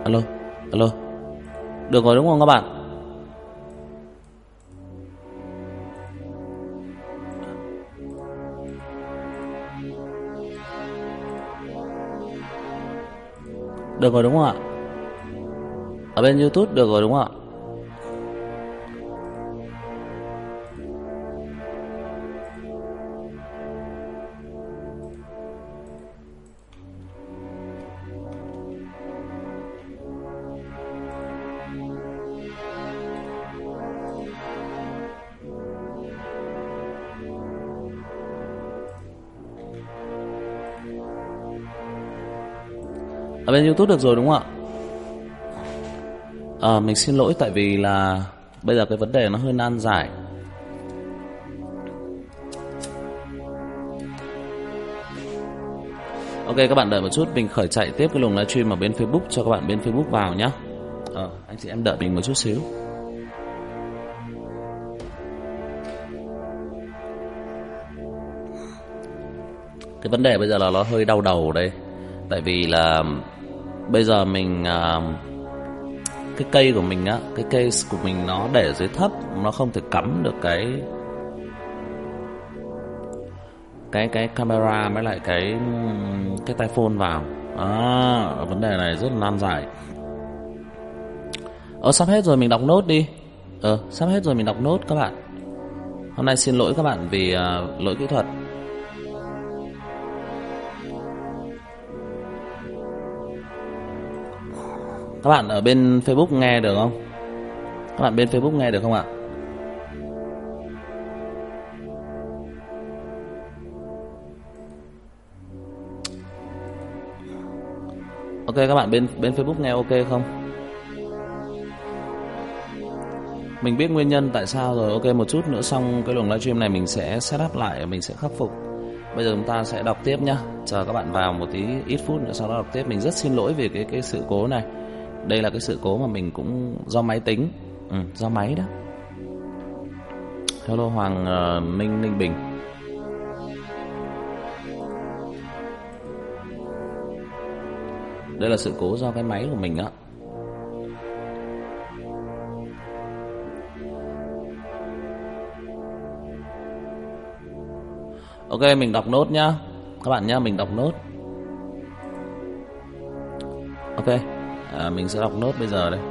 Alo, alo. Được rồi đúng không các bạn? Được rồi đúng không ạ? Ở bên YouTube được rồi đúng không ạ? Ở bên YouTube được rồi đúng không ạ? À, mình xin lỗi tại vì là bây giờ cái vấn đề nó hơi nan giải. Ok, các bạn đợi một chút, mình khởi chạy tiếp cái luồng livestream ở bên Facebook cho các bạn bên Facebook vào nhé. Ờ, anh chị em đợi mình một chút xíu. Cái vấn đề bây giờ là nó hơi đau đầu đây. Tại vì là bây giờ mình cái cây của mình á, cái case của mình nó để dưới thấp, nó không thể cắm được cái cái cái camera với lại cái cái tai phone vào. À, vấn đề này rất là nan giải. Ờ sắp hết rồi mình đọc nốt đi. Ờ sắp hết rồi mình đọc nốt các bạn. Hôm nay xin lỗi các bạn vì uh, lỗi kỹ thuật. Các bạn ở bên Facebook nghe được không? Các bạn bên Facebook nghe được không ạ? Ok, các bạn bên bên Facebook nghe ok không? Mình biết nguyên nhân tại sao rồi. Ok, một chút nữa xong cái luồng livestream này mình sẽ set up lại, mình sẽ khắc phục. Bây giờ chúng ta sẽ đọc tiếp nhá. Chờ các bạn vào một tí ít phút nữa sau đó đọc tiếp. Mình rất xin lỗi về cái cái sự cố này. Đây là cái sự cố mà mình cũng do máy tính. Ừ, do máy đó. Hello Hoàng uh, Ninh Ninh Bình. Đây là sự cố do cái máy của mình á. Ok, mình đọc nốt nhá. Các bạn nhá, mình đọc nốt. Ok, à, mình sẽ đọc nốt bây giờ đây.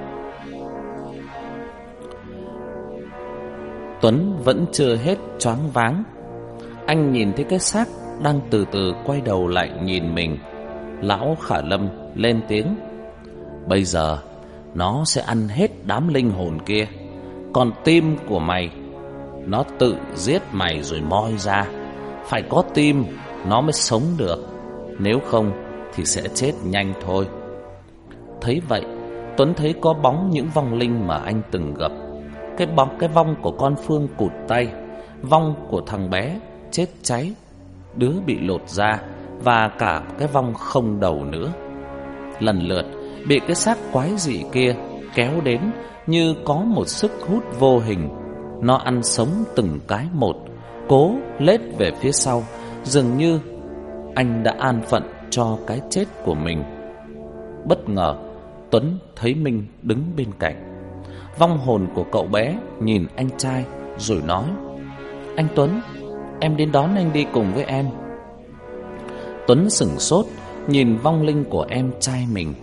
Tuấn vẫn chưa hết choáng váng. Anh nhìn thấy cái xác đang từ từ quay đầu lại nhìn mình. Lão Khả Lâm lên tiếng. Bây giờ nó sẽ ăn hết đám linh hồn kia. Còn tim của mày, nó tự giết mày rồi moi ra. Phải có tim nó mới sống được. Nếu không thì sẽ chết nhanh thôi. Thấy vậy, Tuấn thấy có bóng những vong linh mà anh từng gặp. Cái bóng cái vong của con Phương cụt tay, vong của thằng bé chết cháy, đứa bị lột da, và cả cái vong không đầu nữa. Lần lượt bị cái xác quái dị kia kéo đến như có một sức hút vô hình. Nó ăn sống từng cái một, cố lết về phía sau, dường như anh đã an phận cho cái chết của mình. Bất ngờ Tuấn thấy Minh đứng bên cạnh. Vong hồn của cậu bé nhìn anh trai rồi nói: Anh Tuấn, em đến đón anh đi cùng với em. Tuấn sửng sốt nhìn vong linh của em trai mình.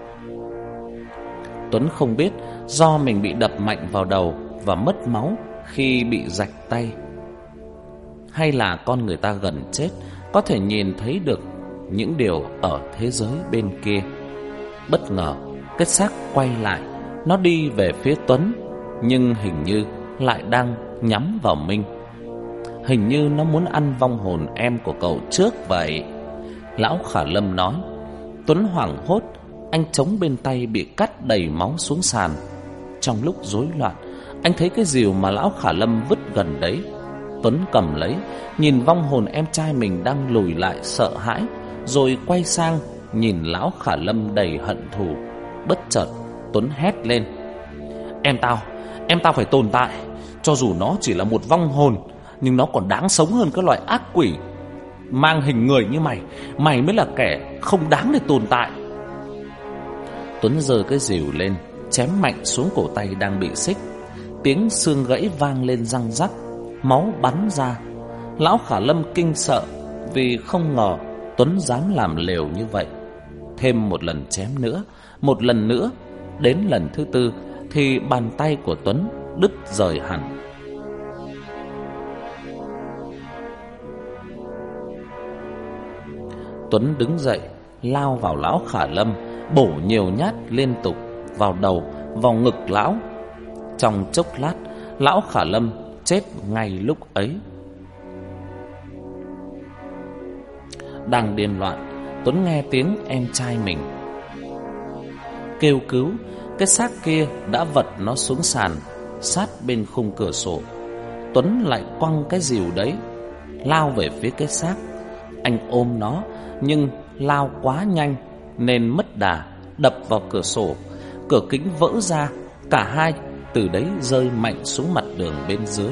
Tuấn không biết do mình bị đập mạnh vào đầu và mất máu khi bị rạch tay, hay là con người ta gần chết có thể nhìn thấy được những điều ở thế giới bên kia. Bất ngờ cái xác quay lại, nó đi về phía Tuấn, nhưng hình như lại đang nhắm vào Minh. Hình như nó muốn ăn vong hồn em của cậu trước vậy, Lão Khả Lâm nói. Tuấn hoảng hốt, anh chống bên tay bị cắt đầy máu xuống sàn. Trong lúc rối loạn, anh thấy cái rìu mà Lão Khả Lâm vứt gần đấy. Tuấn cầm lấy, nhìn vong hồn em trai mình đang lùi lại sợ hãi, rồi quay sang nhìn Lão Khả Lâm đầy hận thù. Bất chợt Tuấn hét lên: Em tao, em tao phải tồn tại. Cho dù nó chỉ là một vong hồn, nhưng nó còn đáng sống hơn các loại ác quỷ mang hình người như mày. Mày mới là kẻ không đáng để tồn tại. Tuấn giơ cái rìu lên, chém mạnh xuống cổ tay đang bị xích. Tiếng xương gãy vang lên răng rắc, máu bắn ra. Lão Khả Lâm kinh sợ vì không ngờ Tuấn dám làm liều như vậy. Thêm một lần chém nữa, một lần nữa, đến lần thứ tư thì bàn tay của Tuấn đứt rời hẳn. Tuấn đứng dậy, lao vào lão Khả Lâm, bổ nhiều nhát liên tục vào đầu, vào ngực lão. Trong chốc lát, lão Khả Lâm chết ngay lúc ấy. Đang điên loạn, Tuấn nghe tiếng em trai mình kêu cứu. Cái xác kia đã vật nó xuống sàn, sát bên khung cửa sổ. Tuấn lại quăng cái rìu đấy, lao về phía cái xác. Anh ôm nó, nhưng lao quá nhanh nên mất đà, đập vào cửa sổ. Cửa kính vỡ ra, cả hai từ đấy rơi mạnh xuống mặt đường bên dưới.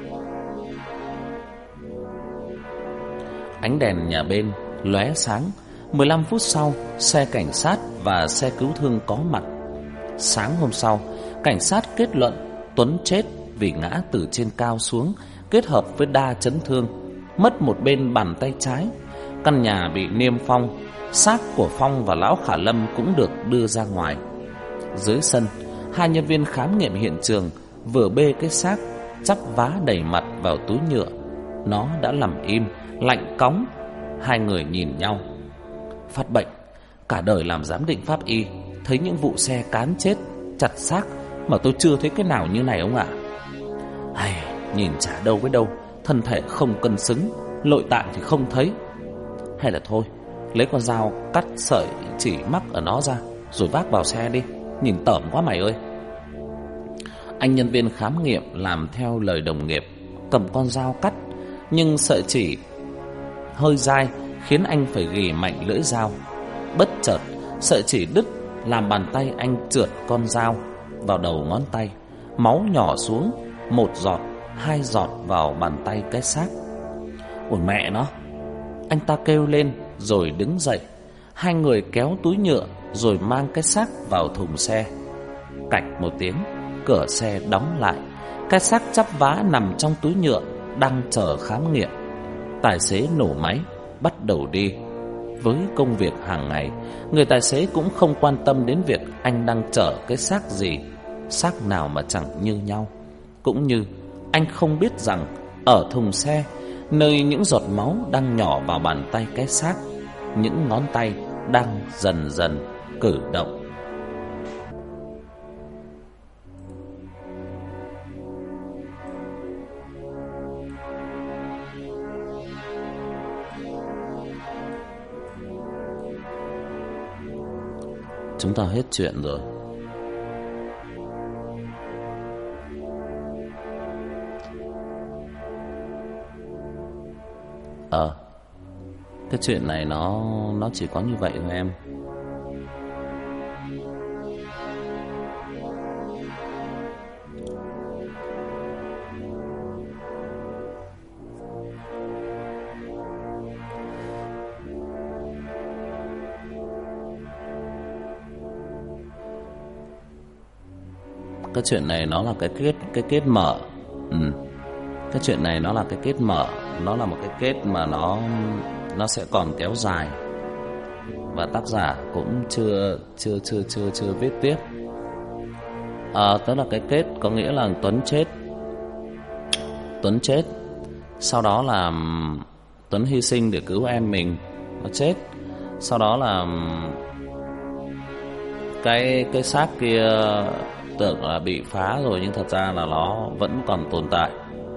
Ánh đèn nhà bên lóe sáng. mười lăm phút sau, xe cảnh sát và xe cứu thương có mặt. Sáng hôm sau, cảnh sát kết luận Tuấn chết vì ngã từ trên cao xuống, kết hợp với đa chấn thương, mất một bên bàn tay trái. Căn nhà bị niêm phong. Xác của Phong và lão Khả Lâm cũng được đưa ra ngoài. Dưới sân, hai nhân viên khám nghiệm hiện trường vừa bê cái xác chắp vá đầy mặt vào túi nhựa. Nó đã nằm im, lạnh cóng. Hai người nhìn nhau. Phát bệnh, cả đời làm giám định pháp y, thấy những vụ xe cán chết, chặt xác mà tôi chưa thấy cái nào như này ông ạ. Hay, nhìn chả đâu với đâu, thân thể không cân xứng, nội tạng thì không thấy. Hay là thôi, lấy con dao cắt sợi chỉ mắc ở nó ra, rồi vác vào xe đi, nhìn tởm quá mày ơi. Anh nhân viên khám nghiệm làm theo lời đồng nghiệp, cầm con dao cắt, nhưng sợi chỉ hơi dai khiến anh phải ghì mạnh lưỡi dao. Bất chợt, sợi chỉ đứt làm bàn tay anh trượt con dao vào đầu ngón tay. Máu nhỏ xuống, một giọt, hai giọt vào bàn tay cái xác. Ôi mẹ nó! Anh ta kêu lên rồi đứng dậy. Hai người kéo túi nhựa rồi mang cái xác vào thùng xe. Cạch một tiếng, cửa xe đóng lại. Cái xác chắp vá nằm trong túi nhựa, đang chờ khám nghiệm. Tài xế nổ máy, bắt đầu đi. Với công việc hàng ngày, người tài xế cũng không quan tâm đến việc anh đang chở cái xác gì. Xác nào mà chẳng như nhau. Cũng như anh không biết rằng ở thùng xe, nơi những giọt máu đang nhỏ vào bàn tay cái xác, những ngón tay đang dần dần cử động. Chúng ta hết chuyện rồi. Ờ Cái chuyện này nó Nó chỉ có như vậy thôi em. Cái chuyện này nó là cái kết Cái kết mở. Ừ. Cái chuyện này nó là cái kết mở. Nó là một cái kết mà nó Nó sẽ còn kéo dài. Và tác giả cũng chưa Chưa chưa chưa chưa viết tiếp. À, tức là cái kết có nghĩa là Tuấn chết. Tuấn chết. Sau đó là Tuấn hy sinh để cứu em mình, nó chết. Sau đó là Cái cái xác kia tưởng là bị phá rồi, nhưng thật ra là nó vẫn còn tồn tại.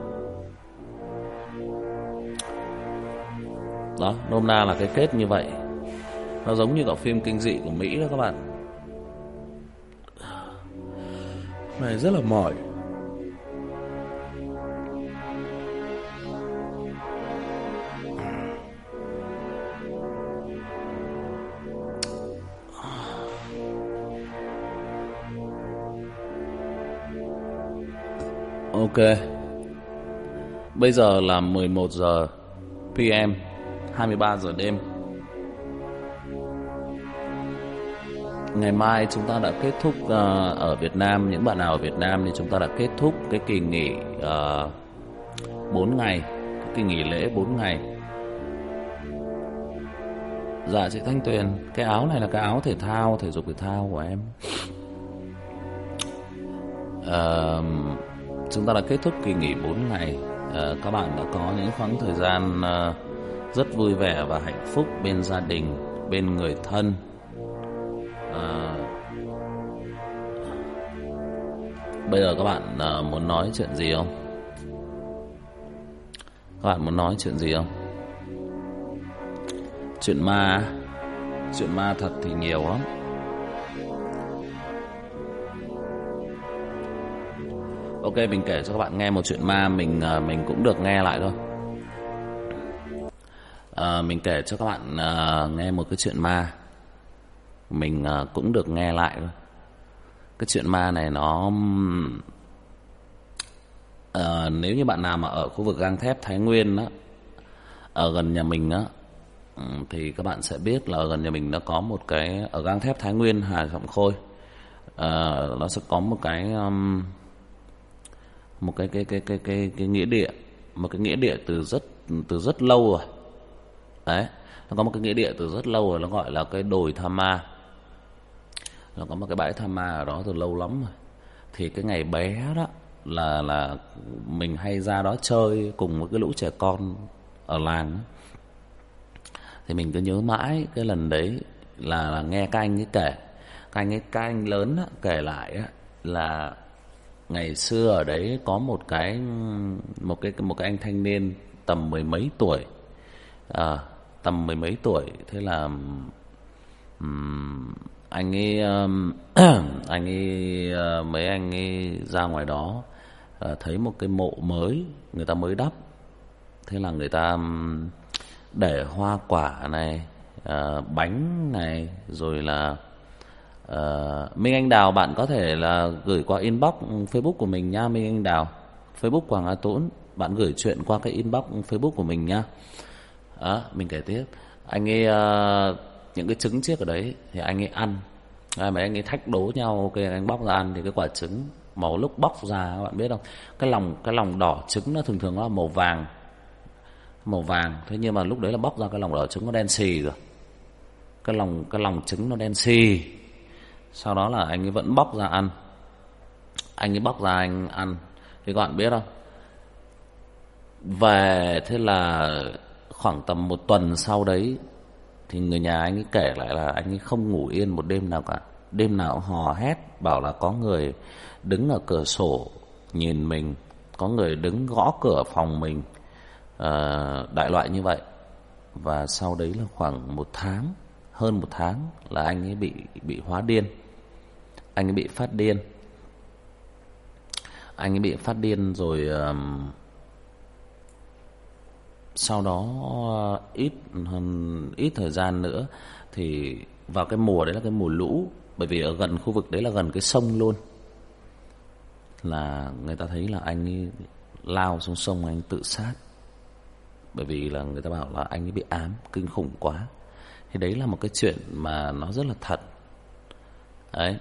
Đó, nôm na là cái kết như vậy. Nó giống như cả phim kinh dị của Mỹ đó các bạn. Này rất là mỏi. Ok. Bây giờ là mười một giờ pê em, hai mươi ba giờ đêm. Ngày mai chúng ta đã kết thúc uh, ở Việt Nam, những bạn nào ở Việt Nam thì chúng ta đã kết thúc cái kỳ nghỉ uh, bốn ngày, cái kỳ nghỉ lễ bốn ngày. Dạ chị Thanh Tuyền, cái áo này là cái áo thể thao, thể dục thể thao của em. Uh, chúng ta đã kết thúc kỳ nghỉ bốn ngày. Uh, các bạn đã có những khoảng thời gian uh, rất vui vẻ và hạnh phúc bên gia đình, bên người thân. À, bây giờ các bạn à, muốn nói chuyện gì không? Các bạn muốn nói chuyện gì không? Chuyện ma, chuyện ma thật thì nhiều lắm. Ok, mình kể cho các bạn nghe một chuyện ma, mình à, mình cũng được nghe lại thôi. À, mình kể cho các bạn à, nghe một cái chuyện ma, mình uh, cũng được nghe lại thôi. Cái chuyện ma này nó uh, nếu như bạn nào mà ở khu vực gang thép Thái Nguyên á, ở gần nhà mình á, thì các bạn sẽ biết là ở gần nhà mình nó có một cái, ở gang thép Thái Nguyên Hà Trọng Khôi, uh, nó sẽ có một cái um, một cái cái cái cái cái cái nghĩa địa, một cái nghĩa địa từ rất từ rất lâu rồi. Đấy, nó có một cái nghĩa địa từ rất lâu rồi, nó gọi là cái đồi Tha Ma. Nó có một cái bãi Tha Ma ở đó từ lâu lắm rồi. Thì cái ngày bé đó là là mình hay ra đó chơi cùng với cái lũ trẻ con ở làng. Thì mình cứ nhớ mãi cái lần đấy là, là nghe các anh ấy kể, các anh ấy các anh lớn đó, kể lại đó, là ngày xưa ở đấy có một cái một cái một cái anh thanh niên tầm mười mấy tuổi, à, tầm mười mấy tuổi, thế là um, anh ấy um, anh ấy uh, mấy anh ấy ra ngoài đó uh, thấy một cái mộ mới người ta mới đắp. Thế là người ta um, để hoa quả này, uh, bánh này, rồi là uh, Minh Anh Đào, bạn có thể là gửi qua inbox Facebook của mình nha. Minh Anh Đào, Facebook Quảng A Tũng, bạn gửi chuyện qua cái inbox Facebook của mình nha. Đó, mình kể tiếp. Anh ấy uh, những cái trứng chiếc ở đấy thì anh ấy ăn. À, mấy anh ấy thách đố nhau, ok anh bóc ra ăn. Thì cái quả trứng màu lúc bóc ra các bạn biết không, cái lòng cái lòng đỏ trứng nó thường thường nó là màu vàng, màu vàng. Thế nhưng mà lúc đấy là bóc ra cái lòng đỏ trứng nó đen xì rồi, cái lòng cái lòng trứng nó đen xì. Sau đó là anh ấy vẫn bóc ra ăn. Anh ấy bóc ra anh ăn thì các bạn biết không, về thế là khoảng tầm một tuần sau đấy thì người nhà anh ấy kể lại là anh ấy không ngủ yên một đêm nào cả. Đêm nào hò hét bảo là có người đứng ở cửa sổ nhìn mình, có người đứng gõ cửa phòng mình, à, đại loại như vậy. Và sau đấy là khoảng một tháng, hơn một tháng là anh ấy bị bị hóa điên. Anh ấy bị phát điên. Anh ấy bị phát điên rồi. Um, sau đó ít hơn ít thời gian nữa thì vào cái mùa đấy là cái mùa lũ, bởi vì ở gần khu vực đấy là gần cái sông luôn, là người ta thấy là anh ấy lao xuống sông, anh tự sát. Bởi vì là người ta bảo là anh ấy bị ám kinh khủng quá. Thì đấy là một cái chuyện mà nó rất là thật đấy.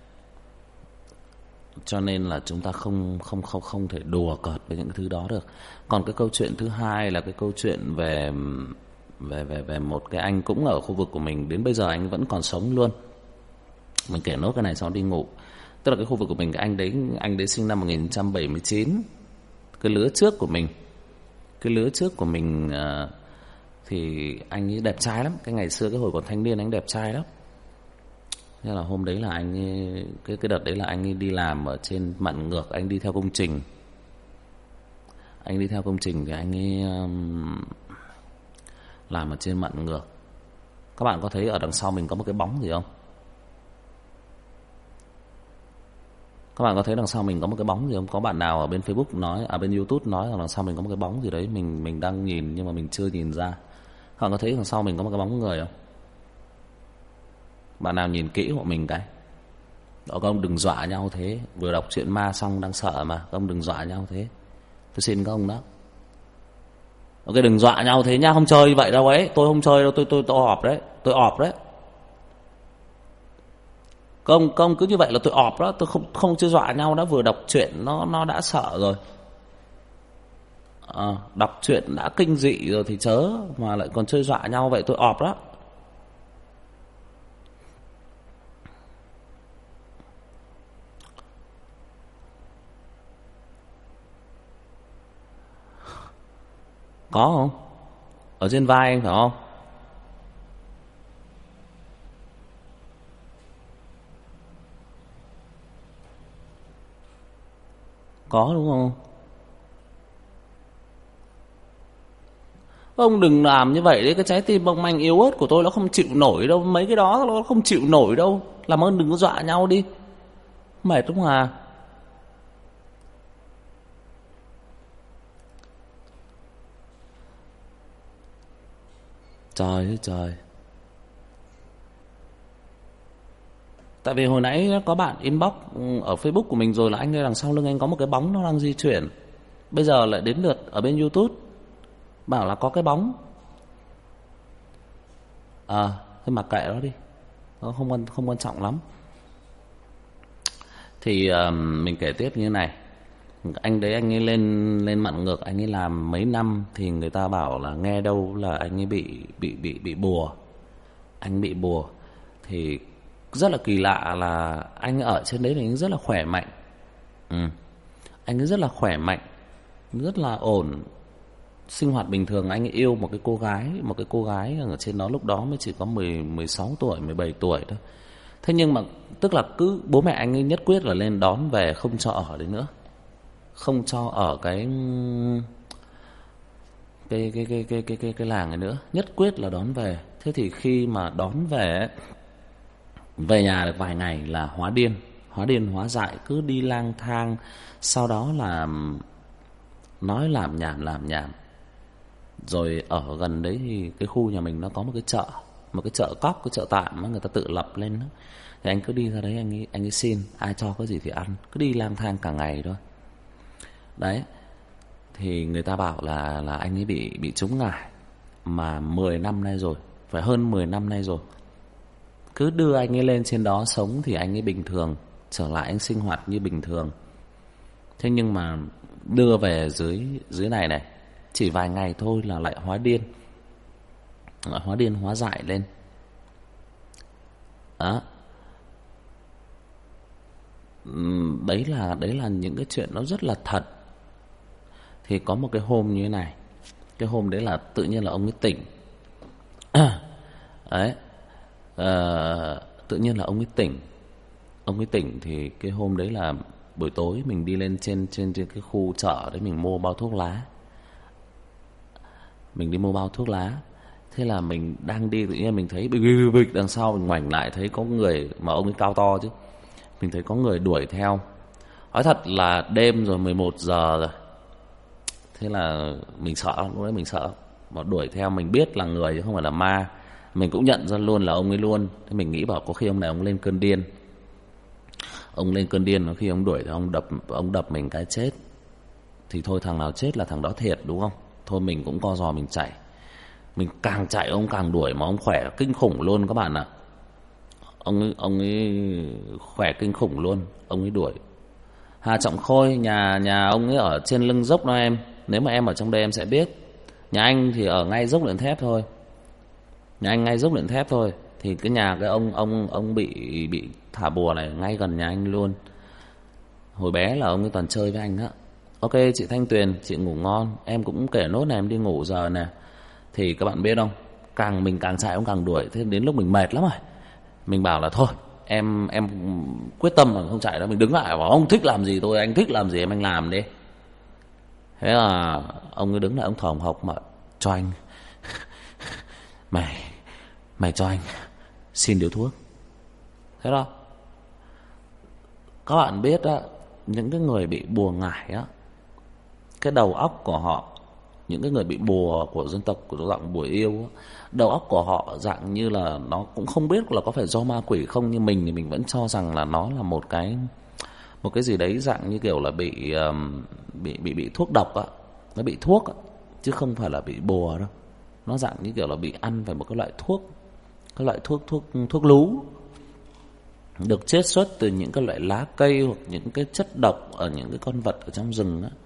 Cho nên là chúng ta không không không không thể đùa cợt với những cái thứ đó được. Còn cái câu chuyện thứ hai là cái câu chuyện về về về về một cái anh cũng ở khu vực của mình, đến bây giờ anh vẫn còn sống luôn. Mình kể nốt cái này sau đi ngủ. Tức là cái khu vực của mình, cái anh đấy anh đấy sinh năm một nghìn chín trăm bảy mươi chín, cái lứa trước của mình, cái lứa trước của mình uh, thì anh ấy đẹp trai lắm. Cái ngày xưa cái hồi còn thanh niên anh đẹp trai lắm. Thế là hôm đấy là anh ấy, cái cái đợt đấy là anh ấy đi làm ở trên Mạn Ngược, anh đi theo công trình. Anh đi theo công trình thì anh ấy um, làm ở trên Mạn Ngược. Các bạn có thấy ở đằng sau mình có một cái bóng gì không? Các bạn có thấy đằng sau mình có một cái bóng gì không? Có bạn nào ở bên Facebook nói, à bên YouTube nói rằng đằng sau mình có một cái bóng gì đấy, mình mình đang nhìn nhưng mà mình chưa nhìn ra. Các bạn có thấy đằng sau mình có một cái bóng người không? Bạn nào nhìn kỹ hộ mình cái. Đó, các ông đừng dọa nhau thế. Vừa đọc chuyện ma xong đang sợ mà. Các ông đừng dọa nhau thế. Tôi xin các ông đó. Ok, đừng dọa nhau thế nhá. Không chơi như vậy đâu ấy. Tôi không chơi đâu. Tôi tôi tôi ọp đấy. Tôi ọp đấy. Công công cứ như vậy là tôi ọp đó, tôi không không chưa dọa nhau đã, vừa đọc truyện nó nó đã sợ rồi. À, đọc truyện đã kinh dị rồi thì chớ mà lại còn chơi dọa nhau vậy, tôi ọp đó. Có không? Ở trên vai anh phải không? Có đúng không? Ông đừng làm như vậy đấy, cái trái tim mong manh yếu ớt của tôi nó không chịu nổi đâu, mấy cái đó nó không chịu nổi đâu. Làm ơn đừng có dọa nhau đi. Mệt đúng không à? Trời ơi trời. Tại vì hồi nãy có bạn inbox ở Facebook của mình rồi là anh ơi đằng sau lưng anh có một cái bóng nó đang di chuyển. Bây giờ lại đến lượt ở bên YouTube bảo là có cái bóng. À, thôi mặc kệ đó đi. Nó không quan không quan trọng lắm. Thì uh, mình kể tiếp như thế này. Anh đấy anh ấy lên lên mặn ngược, anh ấy làm mấy năm thì người ta bảo là nghe đâu là anh ấy bị bị bị bị bùa. Anh bị bùa thì rất là kỳ lạ là anh ở trên đấy thì anh rất là khỏe mạnh. Ừ. Anh ấy rất là khỏe mạnh, rất là ổn, sinh hoạt bình thường. Anh ấy yêu một cái cô gái, một cái cô gái ở trên đó lúc đó mới chỉ có mười, mười sáu tuổi, mười bảy tuổi thôi. Thế nhưng mà tức là cứ bố mẹ anh ấy nhất quyết là lên đón về, không cho ở đấy nữa, không cho ở cái cái cái cái cái cái cái, cái làng này nữa, nhất quyết là đón về. Thế thì khi mà đón về về nhà được vài ngày là hóa điên, hóa điên hóa dại, cứ đi lang thang, sau đó là nói làm nhảm làm nhảm. Rồi ở gần đấy thì cái khu nhà mình nó có một cái chợ, một cái chợ cóc, cái chợ tạm mà người ta tự lập lên đó. Thì anh cứ đi ra đấy, anh ấy, anh ấy xin ai cho cái gì thì ăn, cứ đi lang thang cả ngày thôi. Đấy. Thì người ta bảo là là anh ấy bị bị trúng ngải mà mười năm nay rồi, phải hơn mười năm nay rồi. Cứ đưa anh ấy lên trên đó sống thì anh ấy bình thường, trở lại anh sinh hoạt như bình thường. Thế nhưng mà đưa về dưới dưới này này, chỉ vài ngày thôi là lại hóa điên, lại hóa điên hóa dại lên. Đó. Đấy là đấy là những cái chuyện nó rất là thật. Thì có một cái hôm như thế này, cái hôm đấy là tự nhiên là ông ấy tỉnh. Đấy. À, tự nhiên là ông ấy tỉnh. Ông ấy tỉnh thì cái hôm đấy là buổi tối mình đi lên trên trên trên cái khu chợ đấy, mình mua bao thuốc lá. Mình đi mua bao thuốc lá. Thế là mình đang đi, tự nhiên mình thấy bịch bịch bịch đằng sau, mình ngoảnh lại thấy có người, mà ông ấy cao to chứ. Mình thấy có người đuổi theo. Nói thật là đêm rồi, mười một giờ rồi. Thế là mình sợ, lúc đấy mình sợ. Mà đuổi theo, mình biết là người chứ không phải là ma. Mình cũng nhận ra luôn là ông ấy luôn. Thế mình nghĩ bảo có khi ông này ông lên cơn điên. Ông lên cơn điên, có khi ông đuổi thì ông đập, ông đập mình cái chết. Thì thôi thằng nào chết là thằng đó thiệt, đúng không? Thôi mình cũng co giò mình chạy. Mình càng chạy ông càng đuổi, mà ông khỏe kinh khủng luôn các bạn ạ. Ông ấy, ông ấy khỏe kinh khủng luôn. Ông ấy đuổi. Hà Trọng Khôi, nhà nhà ông ấy ở trên lưng dốc đó em. Nếu mà em ở trong đây em sẽ biết. Nhà anh thì ở ngay dốc Luyện Thép thôi. Nhà anh ngay dốc Luyện Thép thôi. Thì cái nhà cái ông ông ông bị bị thả bùa này ngay gần nhà anh luôn. Hồi bé là ông ấy toàn chơi với anh á. Ok chị Thanh Tuyền, chị ngủ ngon. Em cũng kể nốt này, em đi ngủ giờ nè. Thì các bạn biết không, càng mình càng chạy ông càng đuổi. Thế đến lúc mình mệt lắm rồi, mình bảo là thôi em em quyết tâm là không chạy đâu. Mình đứng lại bảo ông thích làm gì tôi, anh thích làm gì em anh làm đi. Thế là ông ấy đứng lại, ông thở hồng hộc mà cho anh mày mày cho anh xin điếu thuốc. Thế đó. Các bạn biết á, những cái người bị bùa ngải á, cái đầu óc của họ, những cái người bị bùa của dân tộc, của dạng bùa yêu á, đầu óc của họ dạng như là nó cũng không biết là có phải do ma quỷ không, nhưng mình thì mình vẫn cho rằng là nó là một cái một cái gì đấy dạng như kiểu là bị um, bị bị bị thuốc độc á, nó bị thuốc á, chứ không phải là bị bùa đâu. Nó dạng như kiểu là bị ăn phải một cái loại thuốc, cái loại thuốc thuốc thuốc lú. được chiết xuất từ những cái loại lá cây hoặc những cái chất độc ở những cái con vật ở trong rừng đó.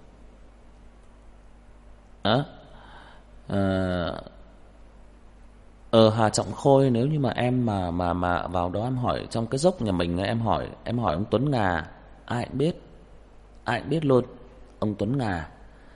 Đó. Ờ, ở Hà Trọng Khôi, nếu như mà em mà mà mà vào đó em hỏi trong cái dốc nhà mình, em hỏi em hỏi ông Tuấn Ngà, ai cũng biết, ai cũng biết luôn, ông Tuấn Ngà.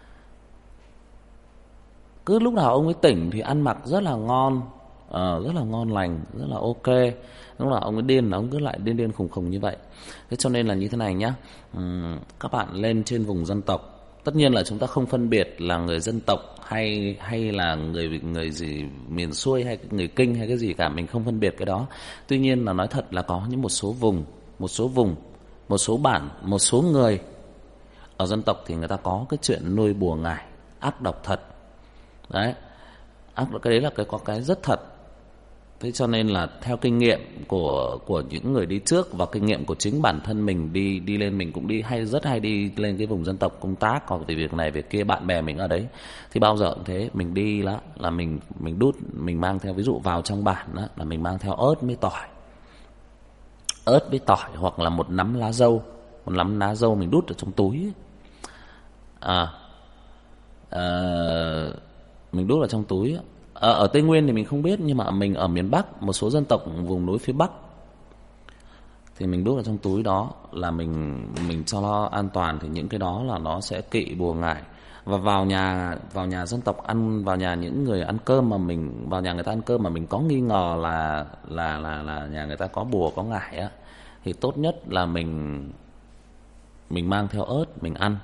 Cứ lúc nào ông ấy tỉnh thì ăn mặc rất là ngon, uh, rất là ngon lành, rất là ok. Lúc nào ông ấy điên là ông cứ lại điên điên khùng khùng như vậy. Thế cho nên là như thế này nhá, uhm, các bạn lên trên vùng dân tộc, tất nhiên là chúng ta không phân biệt là người dân tộc hay hay là người người gì miền xuôi hay người Kinh hay cái gì cả, mình không phân biệt cái đó. Tuy nhiên là nói thật là có những một số vùng, một số vùng, một số bản, một số người ở dân tộc thì người ta có cái chuyện nuôi bùa ngải ác độc thật. Đấy, ác độc, cái đấy là cái có cái rất thật. Thế cho nên là theo kinh nghiệm của của những người đi trước và kinh nghiệm của chính bản thân mình đi đi lên, mình cũng đi hay rất hay đi lên cái vùng dân tộc công tác, còn về việc này việc kia, bạn bè mình ở đấy thì bao giờ cũng thế, mình đi là là mình mình đút, mình mang theo, ví dụ vào trong bản đó, là mình mang theo ớt với tỏi, ớt với tỏi hoặc là một nắm lá dâu, một nắm lá dâu mình đút ở trong túi. À, à mình đút vào trong túi. Ở, ở Tây Nguyên thì mình không biết, nhưng mà mình ở miền Bắc, một số dân tộc vùng núi phía Bắc thì mình đút vào trong túi đó là mình mình cho nó an toàn, thì những cái đó là nó sẽ kỵ bùa ngải. Và vào nhà vào nhà dân tộc ăn, vào nhà những người ăn cơm mà mình vào nhà người ta ăn cơm mà mình có nghi ngờ là là là là nhà người ta có bùa có ngải á, thì tốt nhất là mình mình mang theo ớt mình ăn.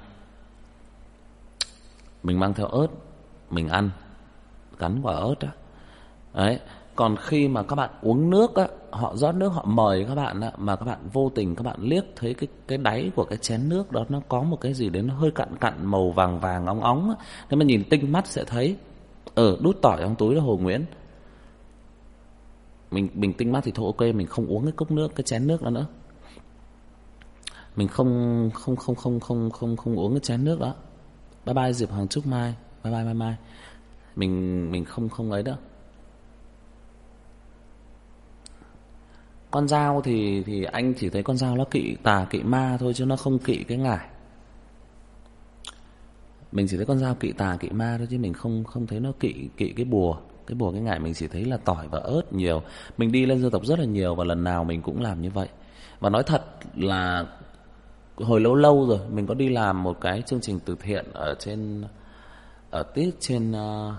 Mình mang theo ớt mình ăn, gắn quả ớt á. Đấy, còn khi mà các bạn uống nước á, họ rót nước họ mời các bạn á, mà các bạn vô tình các bạn liếc thấy cái cái đáy của cái chén nước đó nó có một cái gì đấy nó hơi cặn cặn màu vàng vàng óng óng á, nếu mà nhìn tinh mắt sẽ thấy. Ờ, đút tỏi trong túi là Hồ Nguyễn. Mình mình tinh mắt thì thôi ok, mình không uống cái cốc nước, cái chén nước đó nữa. Mình không không không không không không không uống cái chén nước đó. Bye bye Diệp Hoàng Trúc Mai, bye bye bye bye. Mình mình không không ấy đâu. Con dao thì thì anh chỉ thấy con dao nó kỵ tà kỵ ma thôi, chứ nó không kỵ cái ngải. Mình chỉ thấy con dao kỵ tà kỵ ma thôi, chứ mình không không thấy nó kỵ kỵ cái bùa, cái bùa cái ngải. Mình chỉ thấy là tỏi và ớt nhiều. Mình đi lên dân tộc rất là nhiều và lần nào mình cũng làm như vậy. Và nói thật là hồi lâu lâu rồi mình có đi làm một cái chương trình từ thiện ở trên ở tiết trên uh,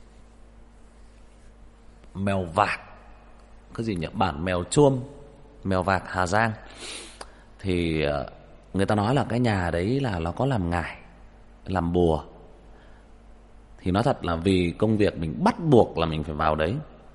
Mèo Vạc, cái gì nhỉ, bản Mèo Chuông, Mèo Vạc Hà Giang. Thì uh, người ta nói là cái nhà đấy là nó có làm ngải, làm bùa. Thì nói thật là vì công việc mình bắt buộc là mình phải vào đấy.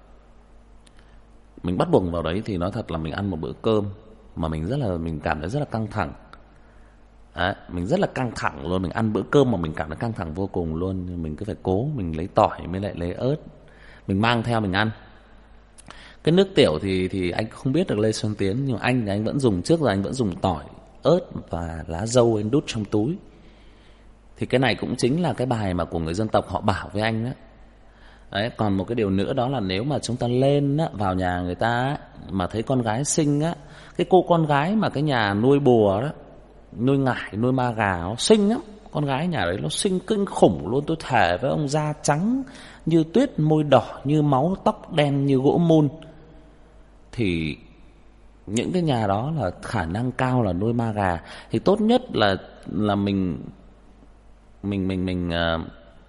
Mình bắt buộc vào đấy thì nói thật là mình ăn một bữa cơm mà mình rất là mình cảm thấy rất là căng thẳng. Đấy, mình rất là căng thẳng luôn, mình ăn bữa cơm mà mình cảm thấy căng thẳng vô cùng luôn. Mình cứ phải cố, mình lấy tỏi mới lại lấy ớt, mình mang theo mình ăn. Cái nước tiểu thì thì anh không biết được Lê Xuân Tiến, nhưng anh thì anh vẫn dùng, trước giờ anh vẫn dùng tỏi, ớt và lá dâu anh đút trong túi. Thì cái này cũng chính là cái bài mà của người dân tộc họ bảo với anh đó. Đấy, còn một cái điều nữa đó là nếu mà chúng ta lên á, vào nhà người ta á, mà thấy con gái xinh á, cái cô con gái mà cái nhà nuôi bùa đó, nuôi ngải, nuôi ma gà, nó xinh lắm. Con gái nhà đấy nó xinh kinh khủng luôn. Tôi thề với ông, da trắng như tuyết, môi đỏ như máu, tóc đen như gỗ mun. Thì những cái nhà đó là khả năng cao là nuôi ma gà. Thì tốt nhất là là mình Mình mình mình uh,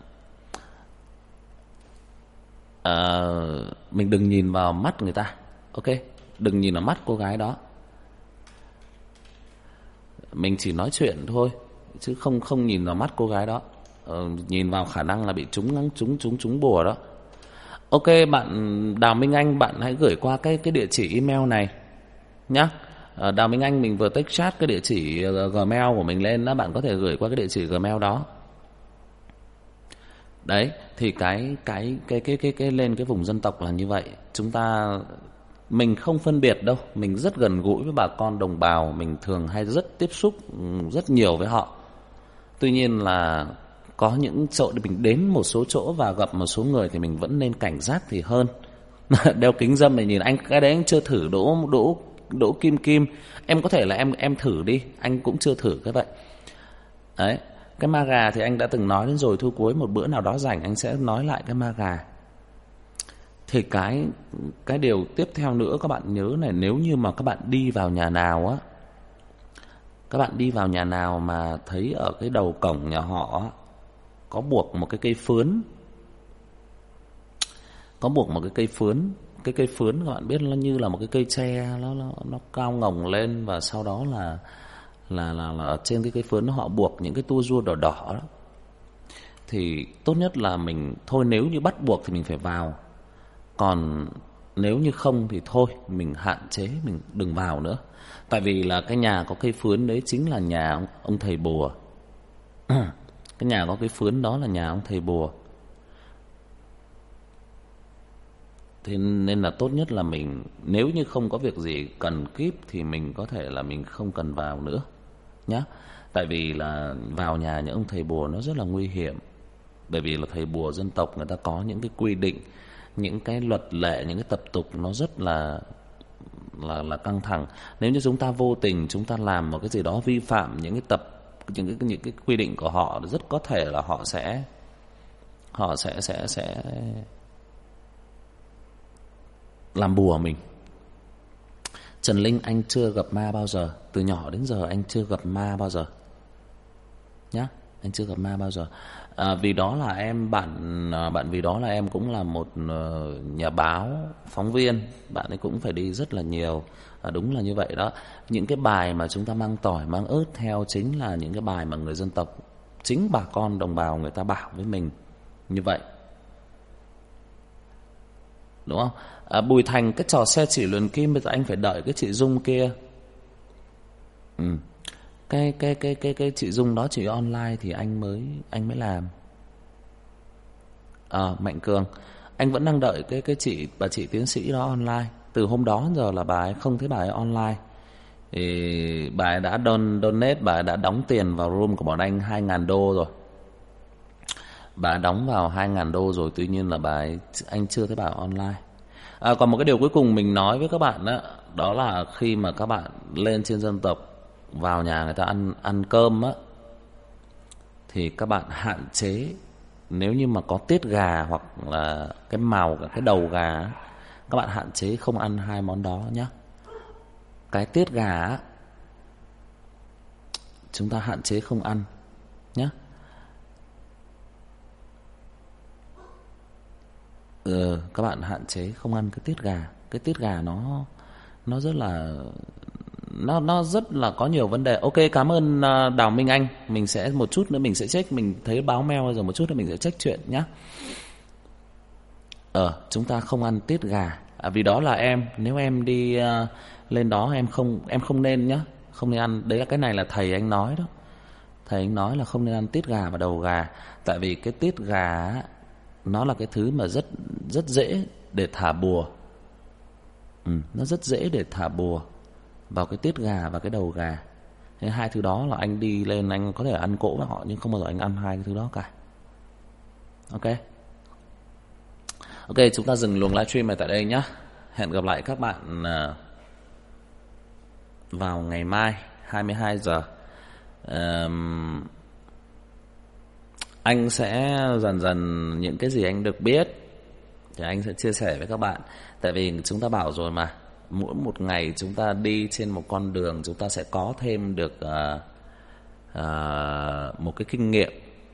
uh, mình đừng nhìn vào mắt người ta. Ok, đừng nhìn vào mắt cô gái đó. Mình chỉ nói chuyện thôi, chứ không không nhìn vào mắt cô gái đó. Ờ, nhìn vào khả năng là bị trúng trúng trúng trúng bùa đó. Ok, bạn Đào Minh Anh, bạn hãy gửi qua cái cái địa chỉ email này nhá. À, Đào Minh Anh, mình vừa text chat cái địa chỉ Gmail của mình lên đó, bạn có thể gửi qua cái địa chỉ Gmail đó. Đấy, thì cái cái cái cái cái cái lên cái vùng dân tộc là như vậy. Chúng ta mình không phân biệt đâu, mình rất gần gũi với bà con đồng bào, mình thường hay rất tiếp xúc rất nhiều với họ. Tuy nhiên là có những chỗ để mình đến một số chỗ và gặp một số người thì mình vẫn nên cảnh giác thì hơn. Đeo kính râm này nhìn anh, cái đấy anh chưa thử đỗ đỗ đỗ kim kim. Em có thể là em em thử đi, anh cũng chưa thử cái vậy. Đấy, cái ma gà thì anh đã từng nói đến rồi, thu cuối một bữa nào đó rảnh anh sẽ nói lại cái ma gà. Thì cái cái điều tiếp theo nữa các bạn nhớ này, nếu như mà các bạn đi vào nhà nào á, các bạn đi vào nhà nào mà thấy ở cái đầu cổng nhà họ á, có buộc một cái cây phướn, có buộc một cái cây phướn, cái cây phướn các bạn biết nó như là một cái cây tre, nó nó nó cao ngồng lên, và sau đó là là là là ở trên cái cây phướn nó họ buộc những cái tua rua đỏ đỏ đó. Thì tốt nhất là mình thôi, nếu như bắt buộc thì mình phải vào. Còn nếu như không thì thôi, mình hạn chế, mình đừng vào nữa. Tại vì là cái nhà có cây phướn đấy chính là nhà ông, ông thầy bùa. Cái nhà có cây phướn đó là nhà ông thầy bùa. Thế nên là tốt nhất là mình, nếu như không có việc gì cần kíp thì mình có thể là mình không cần vào nữa nhá. Tại vì là vào nhà những ông thầy bùa nó rất là nguy hiểm. Bởi vì là thầy bùa dân tộc người ta có những cái quy định, những cái luật lệ, những cái tập tục nó rất là là là căng thẳng. Nếu như chúng ta vô tình chúng ta làm một cái gì đó vi phạm những cái tập những cái những cái quy định của họ, rất có thể là họ sẽ họ sẽ sẽ sẽ làm bùa mình. Trần Linh, anh chưa gặp ma bao giờ. Từ nhỏ đến giờ anh chưa gặp ma bao giờ nhá, anh chưa gặp ma bao giờ. À, vì đó là em bạn bạn vì đó là em cũng là một nhà báo, phóng viên, bạn ấy cũng phải đi rất là nhiều. À, đúng là như vậy đó. Những cái bài mà chúng ta mang tỏi mang ớt theo chính là những cái bài mà người dân tộc, chính bà con đồng bào người ta bảo với mình như vậy, đúng không? À, Bùi Thành, cái trò xe chỉ luồn kim bây giờ anh phải đợi cái chị Dung kia. Ừ. Cái cái cái cái cái chị Dung đó chỉ online thì anh mới anh mới làm. À, Mạnh Cường, anh vẫn đang đợi cái cái chị bà chị tiến sĩ đó online. Từ hôm đó đến giờ là bà ấy không thấy bà ấy online. Thì bà ấy đã don donate, bà ấy đã đóng tiền vào room của bọn anh hai ngàn đô rồi. Bà ấy đóng vào hai ngàn đô rồi, tuy nhiên là bà ấy, anh chưa thấy bà ấy online. À, còn một cái điều cuối cùng mình nói với các bạn đó, đó là khi mà các bạn lên trên dân tộc, vào nhà người ta ăn ăn cơm á, thì các bạn hạn chế, nếu như mà có tiết gà hoặc là cái màu cái đầu gà, các bạn hạn chế không ăn hai món đó nhé. Cái tiết gà á, chúng ta hạn chế không ăn nhé. Ừ, các bạn hạn chế không ăn cái tiết gà. Cái tiết gà nó nó rất là nó nó rất là có nhiều vấn đề. Ok, cảm ơn uh, Đào Minh Anh. Mình sẽ một chút nữa mình sẽ check, mình thấy báo mail rồi, một chút nữa mình sẽ check chuyện nhá. Ờ, chúng ta không ăn tiết gà. À, vì đó là em, nếu em đi uh, lên đó em không em không nên nhá, không nên ăn. Đấy là cái này là thầy anh nói đó. Thầy anh nói là không nên ăn tiết gà và đầu gà, tại vì cái tiết gà á, nó là cái thứ mà rất rất dễ để thả bùa. Ừ, nó rất dễ để thả bùa vào cái tiết gà và cái đầu gà. Thế hai thứ đó là anh đi lên anh có thể ăn cỗ với họ, nhưng không bao giờ anh ăn hai cái thứ đó cả. Ok. Ok, chúng ta dừng luồng livestream này tại đây nhé. Hẹn gặp lại các bạn vào ngày mai hai mươi hai giờ. um, Anh sẽ dần dần những cái gì anh được biết thì anh sẽ chia sẻ với các bạn. Tại vì chúng ta bảo rồi mà, mỗi một ngày chúng ta đi trên một con đường, chúng ta sẽ có thêm được uh, uh, một cái kinh nghiệm.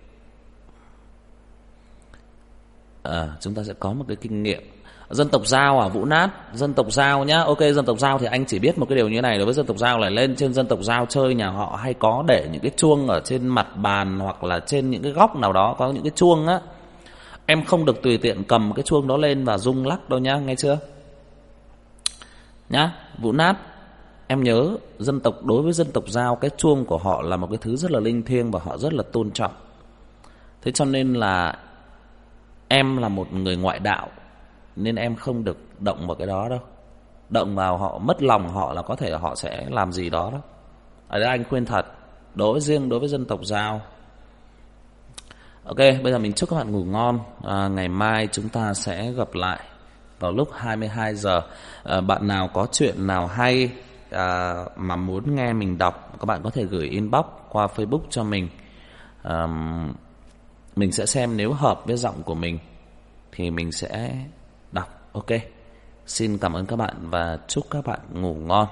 uh, Chúng ta sẽ có một cái kinh nghiệm. Dân tộc Dao à, Vũ Nát, dân tộc Dao nhá. Ok, dân tộc Dao thì anh chỉ biết một cái điều như thế này. Đối với dân tộc Dao là lên trên dân tộc Dao chơi, nhà họ hay có để những cái chuông ở trên mặt bàn hoặc là trên những cái góc nào đó có những cái chuông á. Em không được tùy tiện cầm cái chuông đó lên và rung lắc đâu nhá, nghe chưa? Nhá, Vũ Nát, em nhớ dân tộc, đối với dân tộc Dao, cái chuông của họ là một cái thứ rất là linh thiêng và họ rất là tôn trọng. Thế cho nên là em là một người ngoại đạo nên em không được động vào cái đó đâu. Động vào họ mất lòng họ là có thể họ sẽ làm gì đó đó. Ở đây anh khuyên thật, đối riêng đối với dân tộc Dao. Ok, bây giờ mình chúc các bạn ngủ ngon. à, Ngày mai chúng ta sẽ gặp lại vào lúc hai mươi hai giờ. À, bạn nào có chuyện nào hay à, mà muốn nghe mình đọc, các bạn có thể gửi inbox qua Facebook cho mình. À, mình sẽ xem nếu hợp với giọng của mình thì mình sẽ đọc. Ok. Xin cảm ơn các bạn và chúc các bạn ngủ ngon.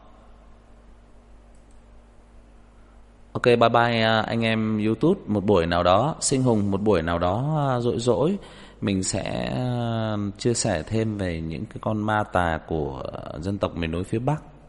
Ok, bye bye anh em YouTube. Một buổi nào đó, Sinh Hùng, một buổi nào đó rỗi rỗi mình sẽ chia sẻ thêm về những cái con ma tà của dân tộc miền núi phía Bắc.